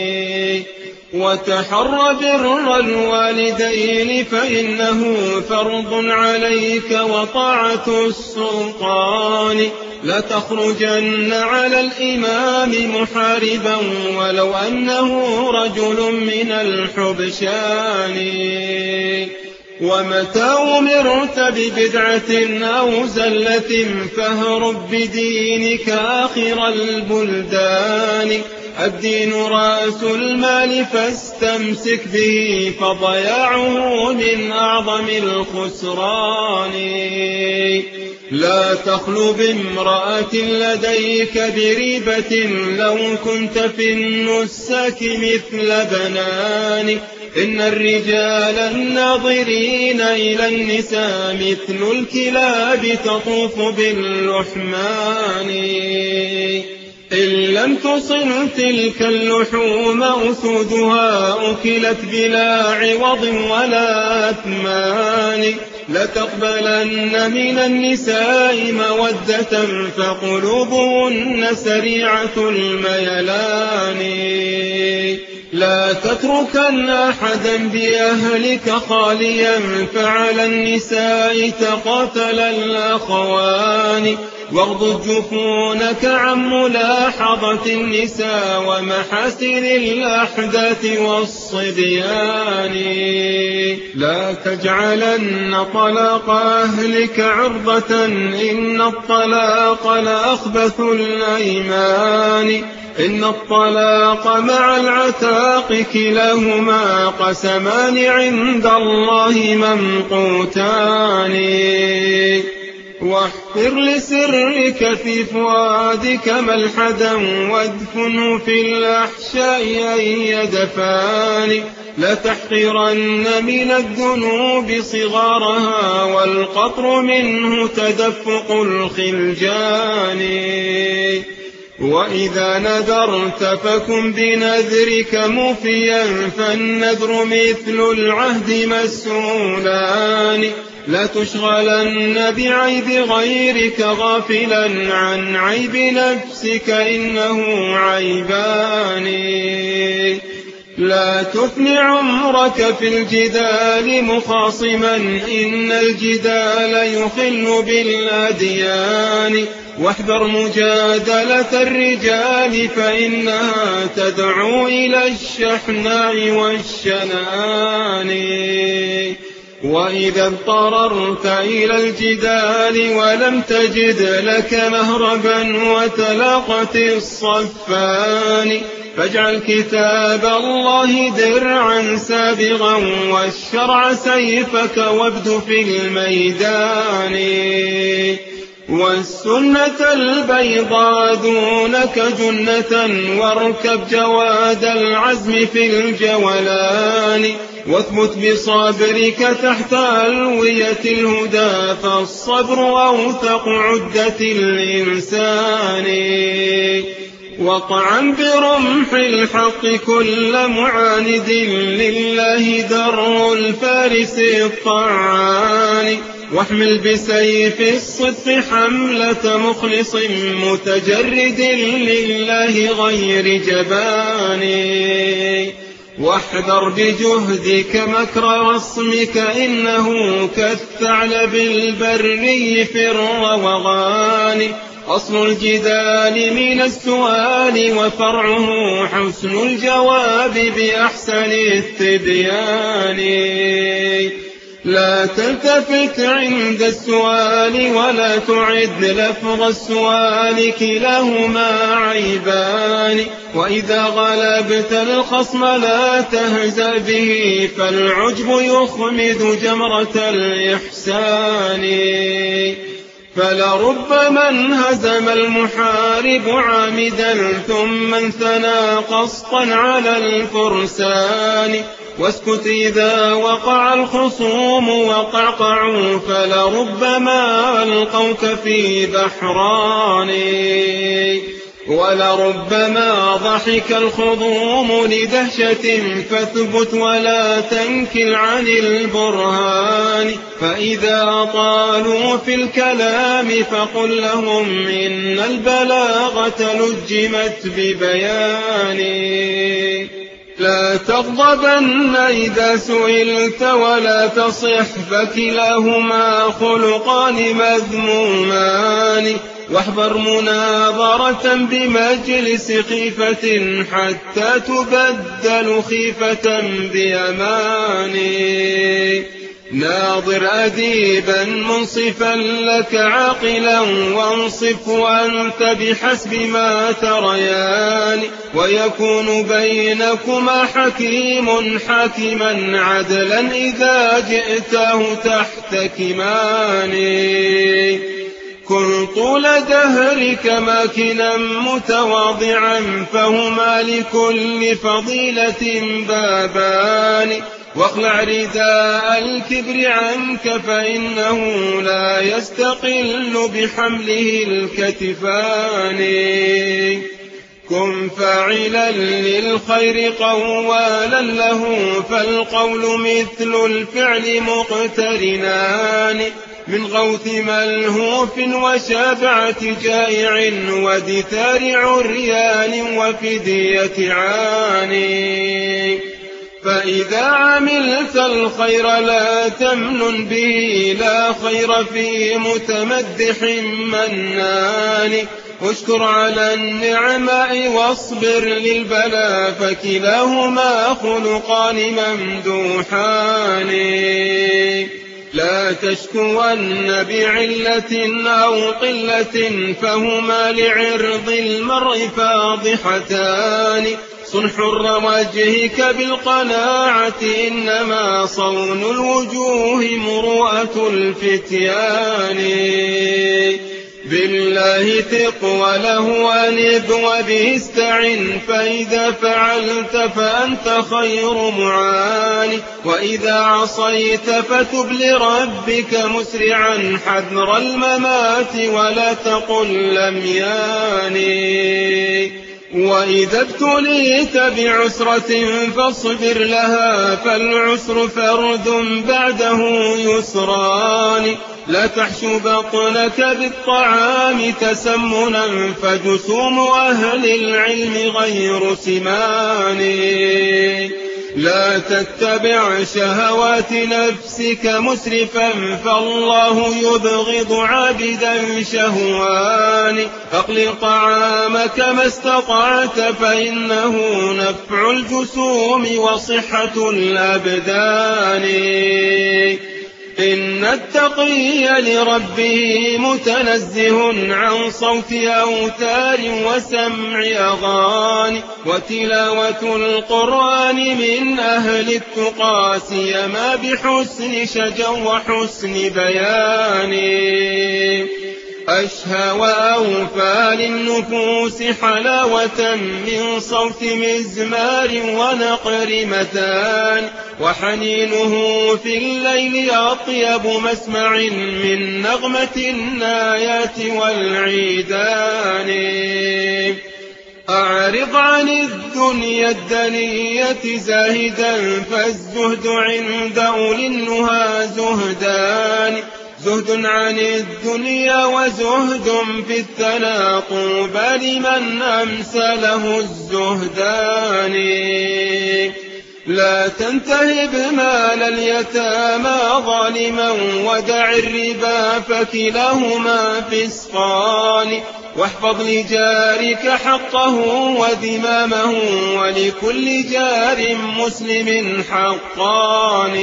وتحر بر الوالدين فإنه فرض عليك وطاعة السلطان. لا تخرجن على الإمام محاربا ولو أنه رجل من الحبشان. ومتى أمرت ببدعة أو زلة فاهرب بدينك آخر البلدان. الدين رأس المال فاستمسك به فضياعه من أعظم الخسران. لا تخلو بامرأة لديك بريبة لو كنت في النسك مثل بنان. إن الرجال الناظرين إلى النساء مثل الكلاب تطوف باللحمان. إن لم تصل تلك اللحوم أسودها أكلت بلا عوض ولا أثمان. لتقبلن من النساء مودة فقلوبهن سريعة الميلان. لا تتركن أحدا بأهلك خاليا فعلى النساء تقاتل الأخوان. واغضض جفونك عن ملاحظة النساء ومحاسن الأحداث والصبيان. لا تجعلن طلاق أهلك عرضة إن الطلاق لأخبث الأيمان. إن الطلاق مع العتاق كلاهما قسمان عند الله ممقوتان. واحفر لسرك في فؤادك ملحدا وادفنه في الأحشاء أن يدفان. لا تحقرن من الذنوب صغارها والقطر منه تدفق الخلجان. وإذا نذرت فكن بنذرك مفيا فالنذر مثل العهد مسؤولان. لا تشغلن بعيب غيرك غافلا عن عيب نفسك إنه عيبان. لا تفني عمرك في الجدال مخاصما، إن الجدال يخل بالأديان. واحذر مجادلة الرجال فإنها تدعو إلى الشحناء والشنآن. وإذا اضطررت إلى الجدال ولم تجد لك مهربا وتلاقت الصفان، فاجعل كتاب الله درعا سابغا والشرع سيفك وابد في الميدان. والسنة البيضاء دونك جنة، واركب جواد العزم في الجولان. واثبت بصبرك تحت ألوية الهدى، فالصبر أوثق عدة الإنسان. وطعن برمح الحق كل معاند، لله در الفارس الطعان. واحمل بسيف الصدق حملة مخلص متجرد لله غير جبان. واحذر بجهدك مكر رسمك، إنه كالثعلب البري في الروغان. أصل الجدال من السؤال، وفرعه حسن الجواب بأحسن التبيان. لا تلتفت عند السؤال ولا تعد لفظ السؤال، كلاهما عيبان. وإذا غلبت الخصم لا تهزأ به، فالعجب يخمد جمرة الإحسان. فلربما انهزم المحارب عامدا، ثم انثنى قسطا على الفرسان. واسكت إذا وقع الخصوم وقعقعوا، فلربما ألقوك في بحران. ولربما ضحك الخضوم لدهشة، فاثبت ولا تنكل عن البرهان. فإذا طالوا في الكلام فقل لهم إن البلاغة لجمت ببيان. لا تغضبن إذا سئلت ولا تصح، فكلاهما خلقان مذمومان. واحذر مناظرة بمجلس خيفة، حتى تبدل خيفة بأمان. ناظر أديبا منصفا لك عاقلا، وانصف وأنت بحسب ما تريان. ويكون بينكما حكيم حاكما عدلا، إذا جئته تحتكمان. كن طول دهرك ماكنا متواضعا، فهما لكل فضيلة بابان. واخلع رداء الكبر عنك، فإنه لا يستقل بحمله الكتفان. كن فاعلا للخير قوالا له، فالقول مثل الفعل مقترنان. من غوث ملهوف وشبعة جائع، ودثار عريان وفدية عاني. فإذا عملت الخير لا تمنن به، لا خير في متمدح منان. واشكر على النعماء واصبر للبلاء، فكلاهما خلقان ممدوحان. لا تشكون بعلة أو قلة، فهما لعرض المرء فاضحتان. صن حر وجهك بالقناعة، إنما صون الوجوه مروءة الفتيان. بالله ثق وله أنب وبه استعن، فإذا فعلت فأنت خير معان. وإذا عصيت فتب لربك مسرعا، حذر الممات ولا تقل لم ياني. وإذا ابتليت بعسرة فاصبر لها، فالعسر فرد بعده يسران. لا تحشو بطنك بالطعام تسمنا فجسوم أهل العلم غير سمان لا تتبع شهوات نفسك مسرفا فالله يبغض عابدا شهوان أقلل طعامك ما استطعت فإنه نفع الجسوم وصحة الأبدان إن التقي لربه متنزه عن صوت أوتار وسمع أغاني وتلاوة القرآن من أهل التقى سيما بحسن شجا وحسن بيان أشهى وأوفى للنفوس حلاوة من صوت مزمار ونقر متان وحنينه في الليل أطيب مسمع من نغمة النايات والعيدان أعرض عن الدنيا الدنية زاهدا فالزهد عند أولي النهى زهدان زهد عن الدنيا وزهد في الثنى طوبى لمن أمسى له الزهدان لا تنتهب مال اليتامى ظالما ودع الربا فكلاهما فسقان واحفظ لجارك حقه وذمامه ولكل جار مسلم حقان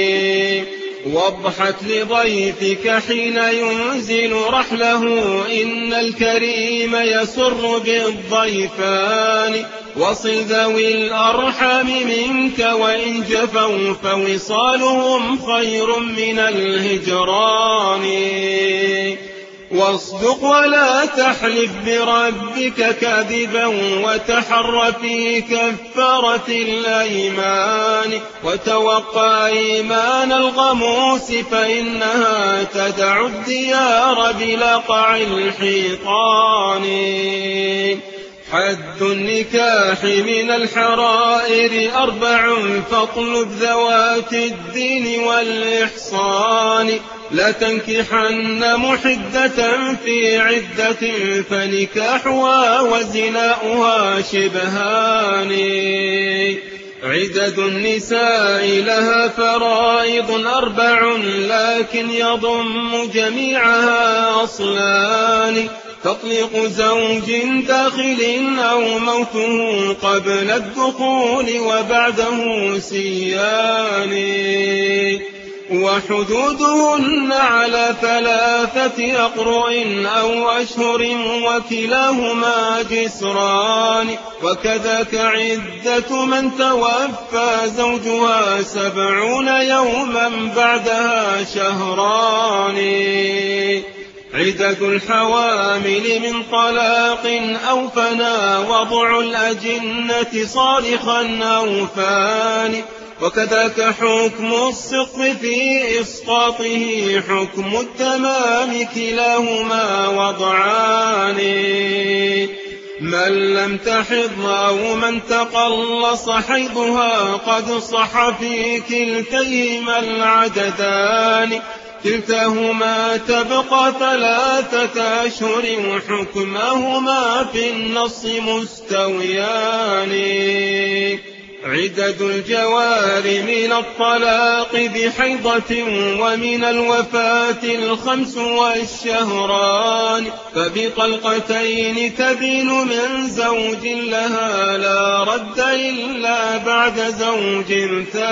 واضحك لضيفك حين ينزل رحله إن الكريم يسر بالضيفان وصل ذوي الأرحام منك وإن جفوا فوصالهم خير من الهجران واصدق ولا تحلف بربك كاذبا وتحر في كفارة الأيمان وتوقع إيمان الغموس فإنها تدع الديار بلقع الحيطان حد النكاح من الحرائر 4 فاطلب ذوات الدين والإحصان لا تنكحن محدة في عدة فنكاحها وزناؤها شبهان عدد النساء لها فرائض 4 لكن يضم جميعها أصلان تطلق زوج داخل أو موته قبل الدخول وبعده سيان وحدودهن على 3 أقرؤ أو أشهر وكلاهما جسران وكذاك عدة من توفى زوجها 70 يوما بعدها شهران عدد الحوامل من طلاق أو فنا وضع الأجنة صارخا أو فان وكذاك حكم السقط في إسقاطه حكم التمام كلاهما وضعان من لم تحض أو من تقلص حيضها قد صح في كلتيهما العددان كلتاهما تبقى 3 أشهر وحكمهما في النص مستويان عدد الجوار من الطلاق بحيضة ومن الوفاة 5 والشهران فبطلقتين تبين من زوج لها لا رد إلا بعد زوج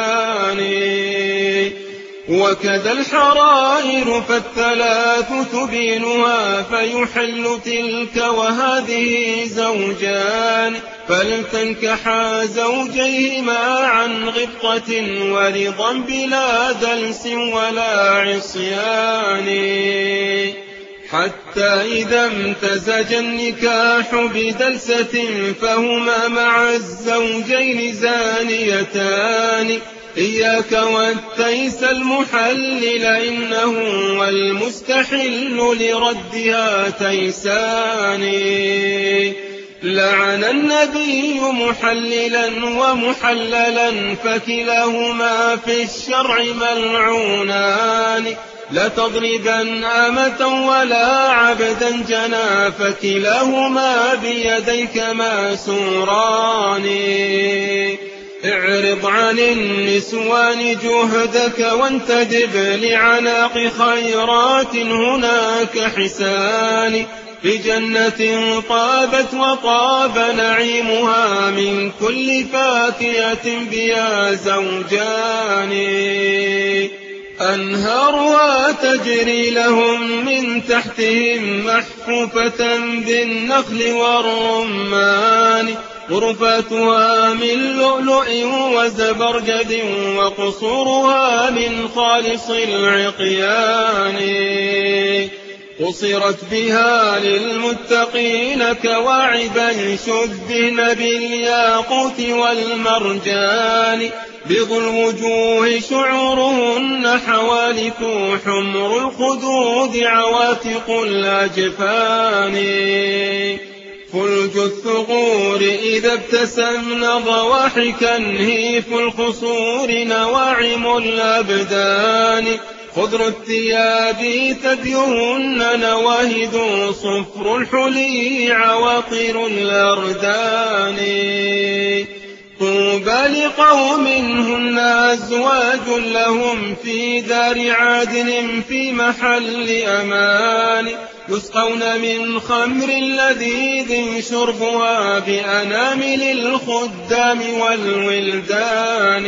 ثاني وكذا الحرائر 3 تبينها فيحل تلك وهذه زوجان فلتنكحا زوجيهما عن غبطة ورضا بلا دلس ولا عصيان حتى إذا امتزج النكاح بدلسة فهما مع الزوجين زانيتان إياك والتيس المحلل إنه والمستحل لردها تيسان لعن النبي محللا ومحللا فكلاهما في الشرع ملعونان لا تضربن أمة ولا عبدا جنا فكلاهما بيديك ماسوران اعرض عن النسوان جهدك وانتدب لعناق خيرات هناك حسان بجنة طابت وطاب نعيمها من كل فاكهة بها زوجان أنهارها تجري لهم من تحتهم محفوفة بالنخل والرمان غرفاتها من لؤلؤ وزبرجد وقصورها من خالص العقيان قصرت بها للمتقين كواعبا شبهن بالياقوت والمرجان بيض الوجوه شعورهن حوالك حمر الخدود عواتق الأجفان فلج الثغور إذا ابتسمن ضواحكا هيف الخصور نواعم الأبدان خضر الثياب ثديهن نواهد صفر الحلي عواطر الأردان طوبى لقوم هن أزواج لهم في دار عدن في محل أمان يسقون من خمر لذيذ شربها بأنامل الخدام والولدان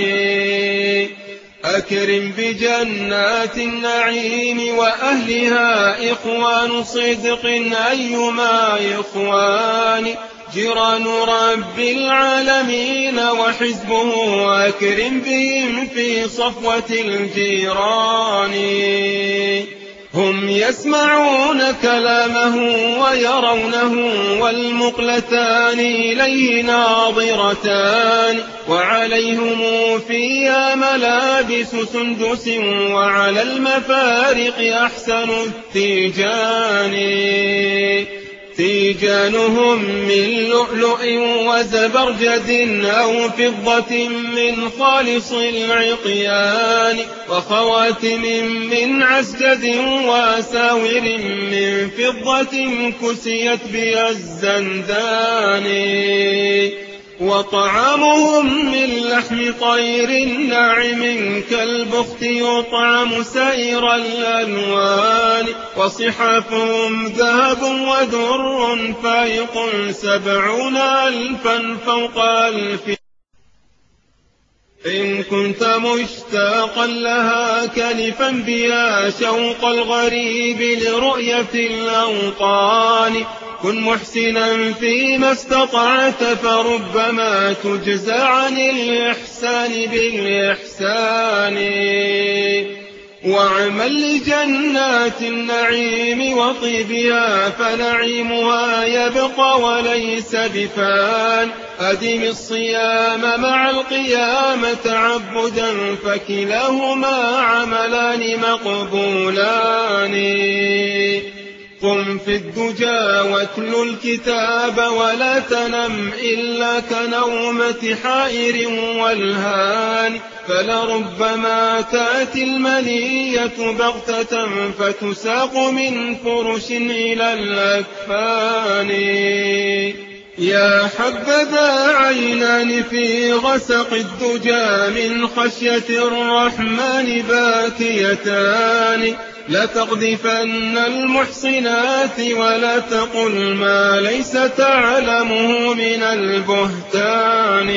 أكرم بجنات النعيم وأهلها إخوان صدق أيما إخوان جيران رب العالمين وحزبه أكرم بهم في صفوة الجيران هم يسمعون كلامه ويرونه والمقلتان إليه ناظرتان وعليهم فيها ملابس سندس وعلى المفارق أحسن التيجان تيجانهم من لؤلؤ وزبرجد أو فضة من خالص العقيان وخواتم من عسجد وأساور من فضة كسيت بها الزندان وطعامهم من لحم طير ناعم كالبخت يطعم سائر الألوان وصحافهم ذهب ودر فائق 70,000 فوق 1000 إن كنت مشتاقا لها كلفا بها شوق الغريب لرؤية الأوطان كن محسنا فيما استطعت فربما تجزى عن الإحسان بالإحسان واعمل لجنات النعيم وطيبها فنعيمها يبقى وليس بفان أدم الصيام مع القيام تعبدا فكلاهما عملان مقبولان قم في الدجى واتل الكتاب ولا تنم إلا كنومة حائر والهان فلربما تأتي المنية بغتة فتساق من فرش إلى الأكفان يا حبذا عينان في غسق الدجى من خشية الرحمن باكيتان لا تقذفن المحصنات ولا تقل ما ليس تعلمه من البهتان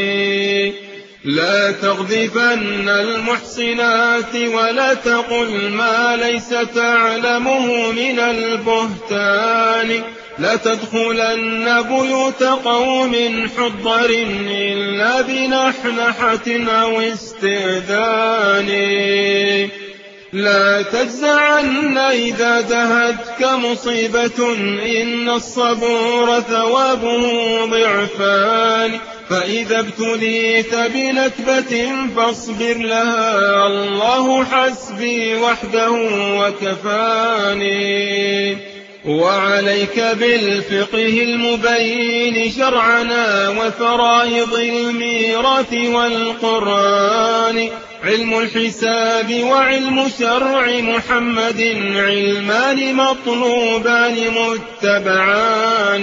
لا تقذفن المحصنات ولا تقل ما ليس تعلمه من البهتان لا تدخلن بيوت قوم حضر إلا بنحنحة أو استئذان لا تجزعن إذا دهتك مصيبة إن الصبور ثوابه ضعفان فإذا ابتليت بنكبة فاصبر لها الله حسبي وحده وكفاني وعليك بالفقه المبين شرعنا وفرائض الميراث والقرآن. علم الحساب وعلم شرع محمد علمان مطلوبان متبعان.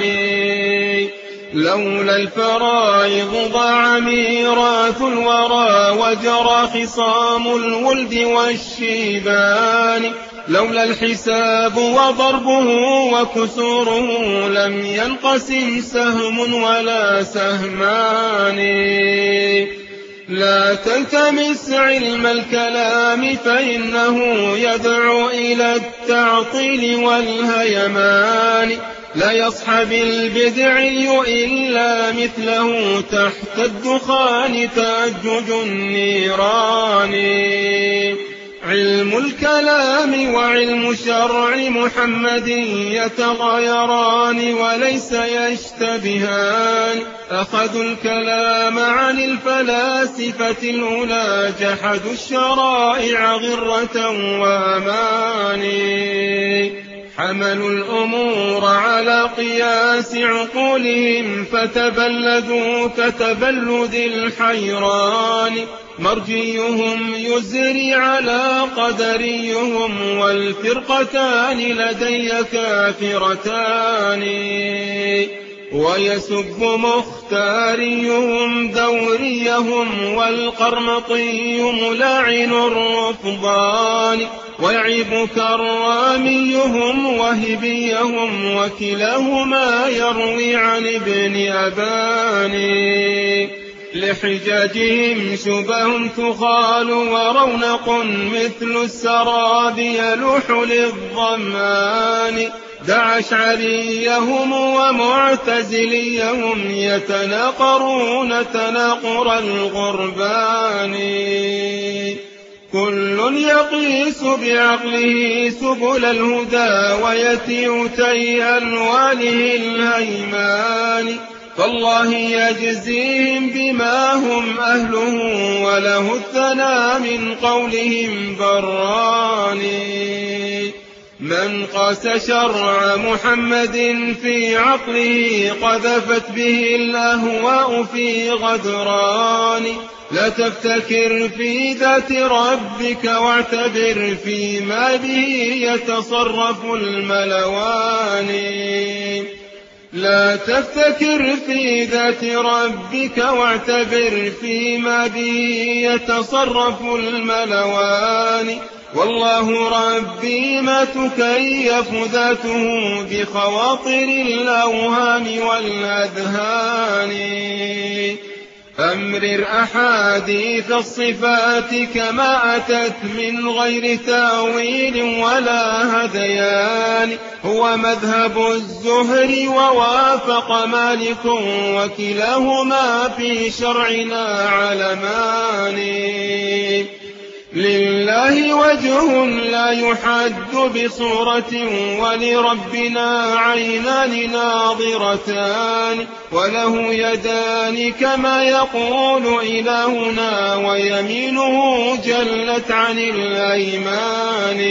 لولا الفرائض ضاع ميراث الورى وجرى خصام الولد والشيبان. لولا الحساب وضربه وكسوره لم ينقسم سهم ولا سهمان. لا تلتمس علم الكلام فإنه يدعو إلى التعطيل والهيمان. لا يصحب البدعي إلا مثله تحت الدخان تأجج النيران. علم الكلام وعلم شرع محمد يتغايران وليس يشتبهان. أخذوا الكلام عن الفلاسفة الأولى جحدوا الشرائع غرة وأماني. حملوا الأمور على قياس عقولهم فتبلدوا كتبلد الحيران. مرجيهم يزري على قدريهم والفرقتان لدي كافرتان. ويسب مختاريهم دوريهم والقرمطي ملاعن الرفضان. ويعيب كراميهم وهبيهم وكلاهما يروي عن ابن أبان. لحجاجهم شبه تخال ورونق مثل السراب يلوح للظمان. دع أشعريهم ومعتزليهم يتناقرون تناقر الغربان. كل يقيس بعقله سبل الهدى ويتيء تيء ألوانه الهيمان. فالله يجزيهم بما هم أهله وله الثنى من قولهم بران. من قاس شرع محمد في عقله قذفت به الأهواء في غدران. لا تفتكر في ذات ربك واعتبر فيما به يتصرف الملوان. لا تفتكر في ذات ربك واعتبر فيما به يتصرف الملوان. والله ربي ما تكيف ذاته بخواطر الأوهام والأذهان. أمرر أحاديث الصفات كما أتت من غير تأويل ولا هذيان. هو مذهب الزهري ووافق مالك وكلاهما في شرعنا علمان. لله وجه لا يحد بصورة ولربنا عينان ناظرتان. وله يدان كما يقول إلهنا ويمينه جلت عن الأيمان.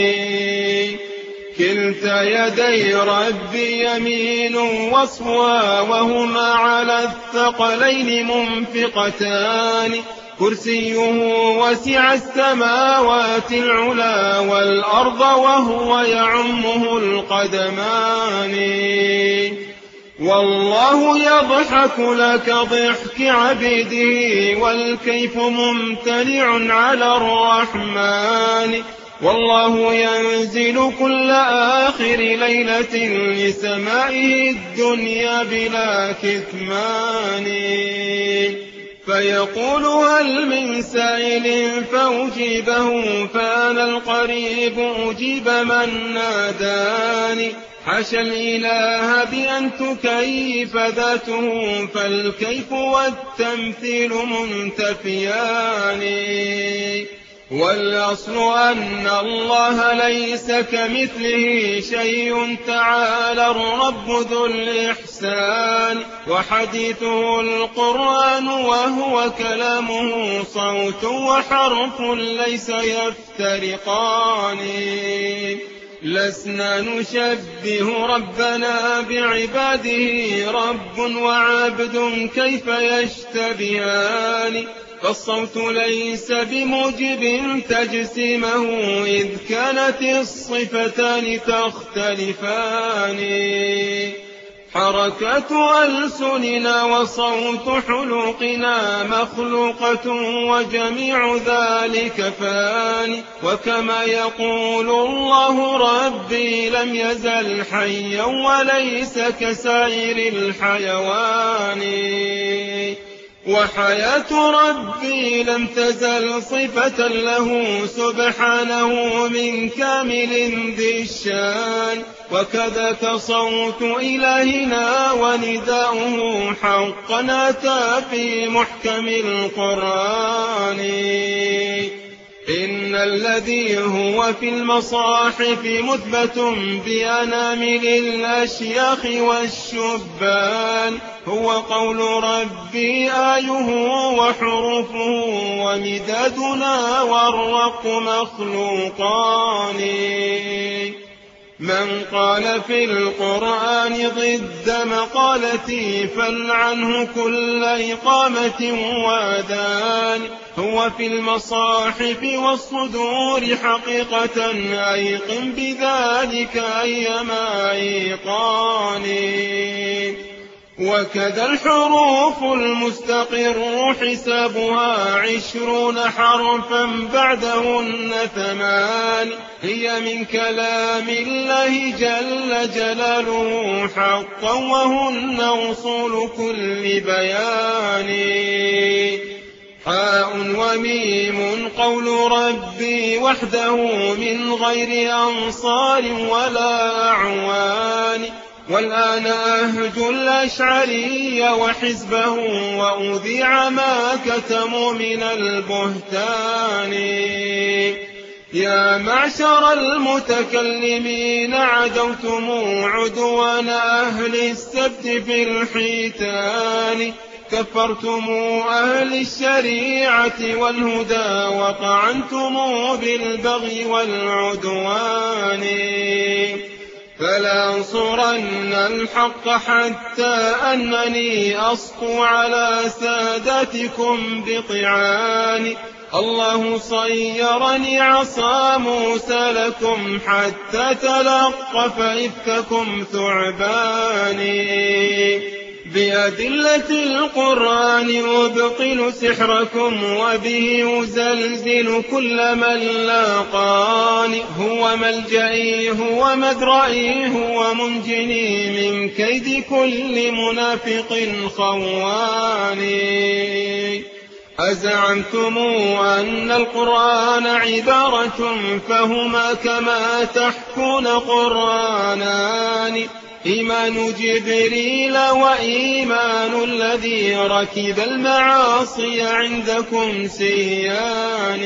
كلتا يدي ربي يمين وصفا وهما على الثقلين منفقتان. كرسيه وسع السماوات العلا والأرض وهو يعمه القدمان. والله يضحك لك ضحك عبده والكيف ممتنع على الرحمن. والله ينزل كل آخر ليلة لسمائه الدنيا بلا كتمان. فيقول هل من سائل فأجيبه فأنا القريب أجيب من ناداني. حاشا الإله بأن تكيف ذاته فالكيف والتمثيل منتفيان. والأصل أن الله ليس كمثله شيء تعالى الرب ذو الإحسان. وحديثه القرآن وهو كلامه صوت وحرف ليس يفترقان. لسنا نشبه ربنا بعباده، رب وعبد كيف يشتبهان؟ فالصوت ليس بموجب تجسيمه، إذ كانت الصفتان تختلفان. حركة ألسننا وصوت حلقنا مخلوقة، وجميع ذلك فاني. وكما يقول الله ربي لم يزل حيا وليس كسائر الحيوان، وحياة ربي لم تزل صفة له سبحانه من كامل ذي الشان. وكذاك صوت إلهنا ونداؤه حقا أتى في محكم القرآن. إن الذي هو في المصاحف مثبت بأنامل الأشياخ والشبان، هو قول ربي آيه وحروفه، ومدادنا والرق مخلوقان. من قال في القرآن ضد مقالتي فلعنه كل إقامة وأذان. هو في المصاحف والصدور حقيقة، أيقن بذلك أيما أيقان. وكذا الحروف المستقر حسابها 20 حرفا بعدهن 8، هي من كلام الله جل جلاله حقا، وهن أصول كل بيان. حاء وميم قول ربي وحده من غير أنصار ولا أعوان. والآن أهج الأشعري وحزبه، وأذيع ما كتموا من البهتان. يا معشر المتكلمين عدوتم عدوان أهل السبت في الحيتان، كفرتم أهل الشريعة والهدى، وطعنتم بالبغي والعدوان. فلأنصرن الحق حتى أنني أسطو على سادتكم بطعان. الله صيرني عصا موسى لكم حتى تلقف إفككم ثعباني. بأدلة القرآن أبطل سحركم، وبه أزلزل كل من لاقاني. هو ملجئي هو مدرئي هو منجني من كيد كل منافق خواني. أزعمتم أن القرآن عبارة، فهما كما تحكون قرآنان. إيمان جبريل وإيمان الذي ركب المعاصي عندكم سيان.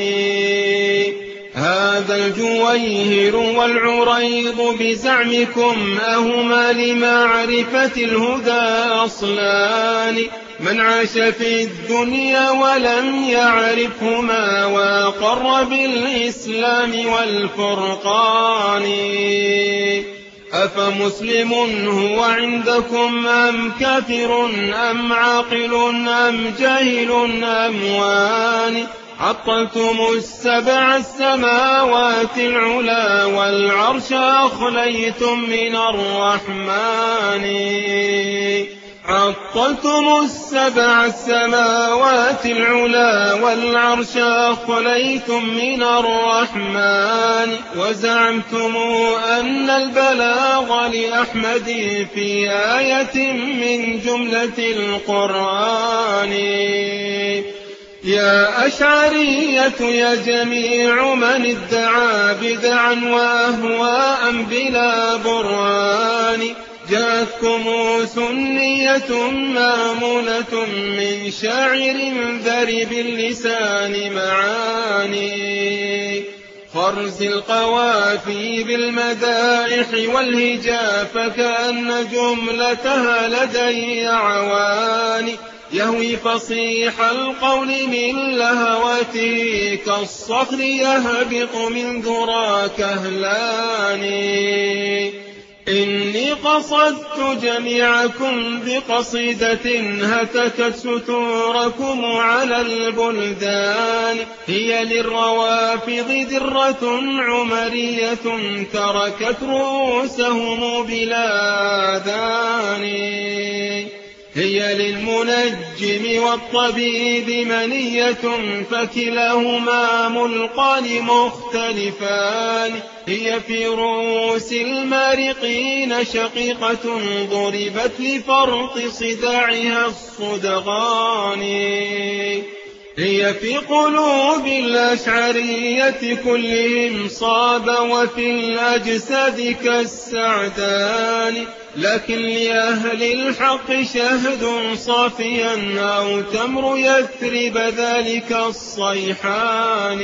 هذا الجويهر والعريض بزعمكم أهما لمعرفة الهدى أصلان. من عاش في الدنيا ولم يعرفهما وقر بالإسلام والفرقان. أفمسلم هو عندكم أم كافر أم عاقل أم جاهل أم وان؟ عطلتم السبع السماوات العلا، والعرش أخليتم من الرحمن. عطلتم السبع السماوات العلا، والعرش أخليتم من الرحمن. وزعمتم أن البلاغ لأحمد في آية من جملة القرآن. يا أشعرية يا جميع من ادعى بدعا وأهواء بلا برهان، جاءتكم سنية مامونة من شاعر ذرب اللسان معاني. خرز القوافي بالمدائح والهجا، فكأن جملتها لدي عواني. يهوي فصيح القول من لهوته كالصخر يهبط من ذرى كهلان إني قصدت جميعكم بقصيدة هتكت ستوركم على البلدان هي للروافض درة عمرية تركت رؤوسهم بلا آذان هي للمنجم والطبيب منية فكلاهما ملقان مختلفان هي في رؤوس المارقين شقيقة ضربت لفرط صداعها الصدغان هي في قلوب الأشعرية كلهم صاب وفي الأجساد كالسعدان لكن لأهل الحق شهد صافيا أو تمر يثرب ذلك الصيحان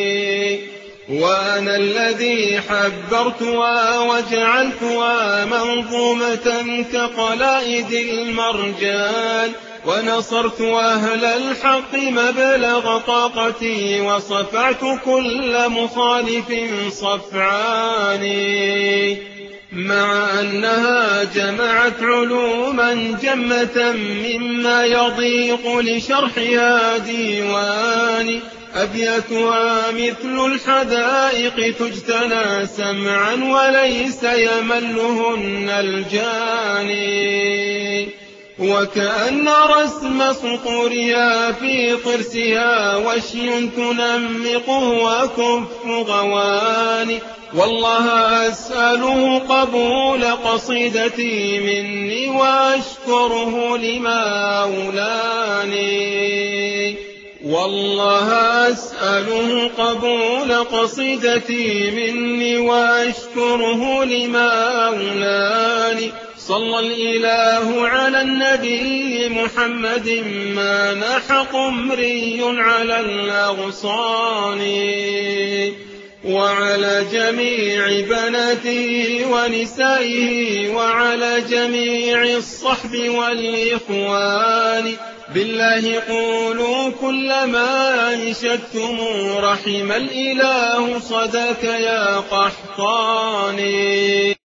وأنا الذي حبرتها وجعلتها منظومة كقلائد المرجان ونصرت أهل الحق مبلغ طاقتي وصفعت كل مخالف صفعان مع أنها جمعت علوما جمة مما يضيق لشرحها ديوان أبياتها مثل الحدائق تجتنى سمعا وليس يملهن الجاني وكأن رسم سطورها في طرسها وشي تنمقه وكف غواني والله أسأله قبول قصيدتي مني وأشكره لما أولاني والله أسأله قبول قصيدتي مني وأشكره لما أولاني صلى الإله على النبي محمد ما ناح قمري على الأغصان وعلى جميع بناته ونسائه وعلى جميع الصحب والإخوان بالله قولوا كل ما أنشدتم رحم الإله صداك يا قحطاني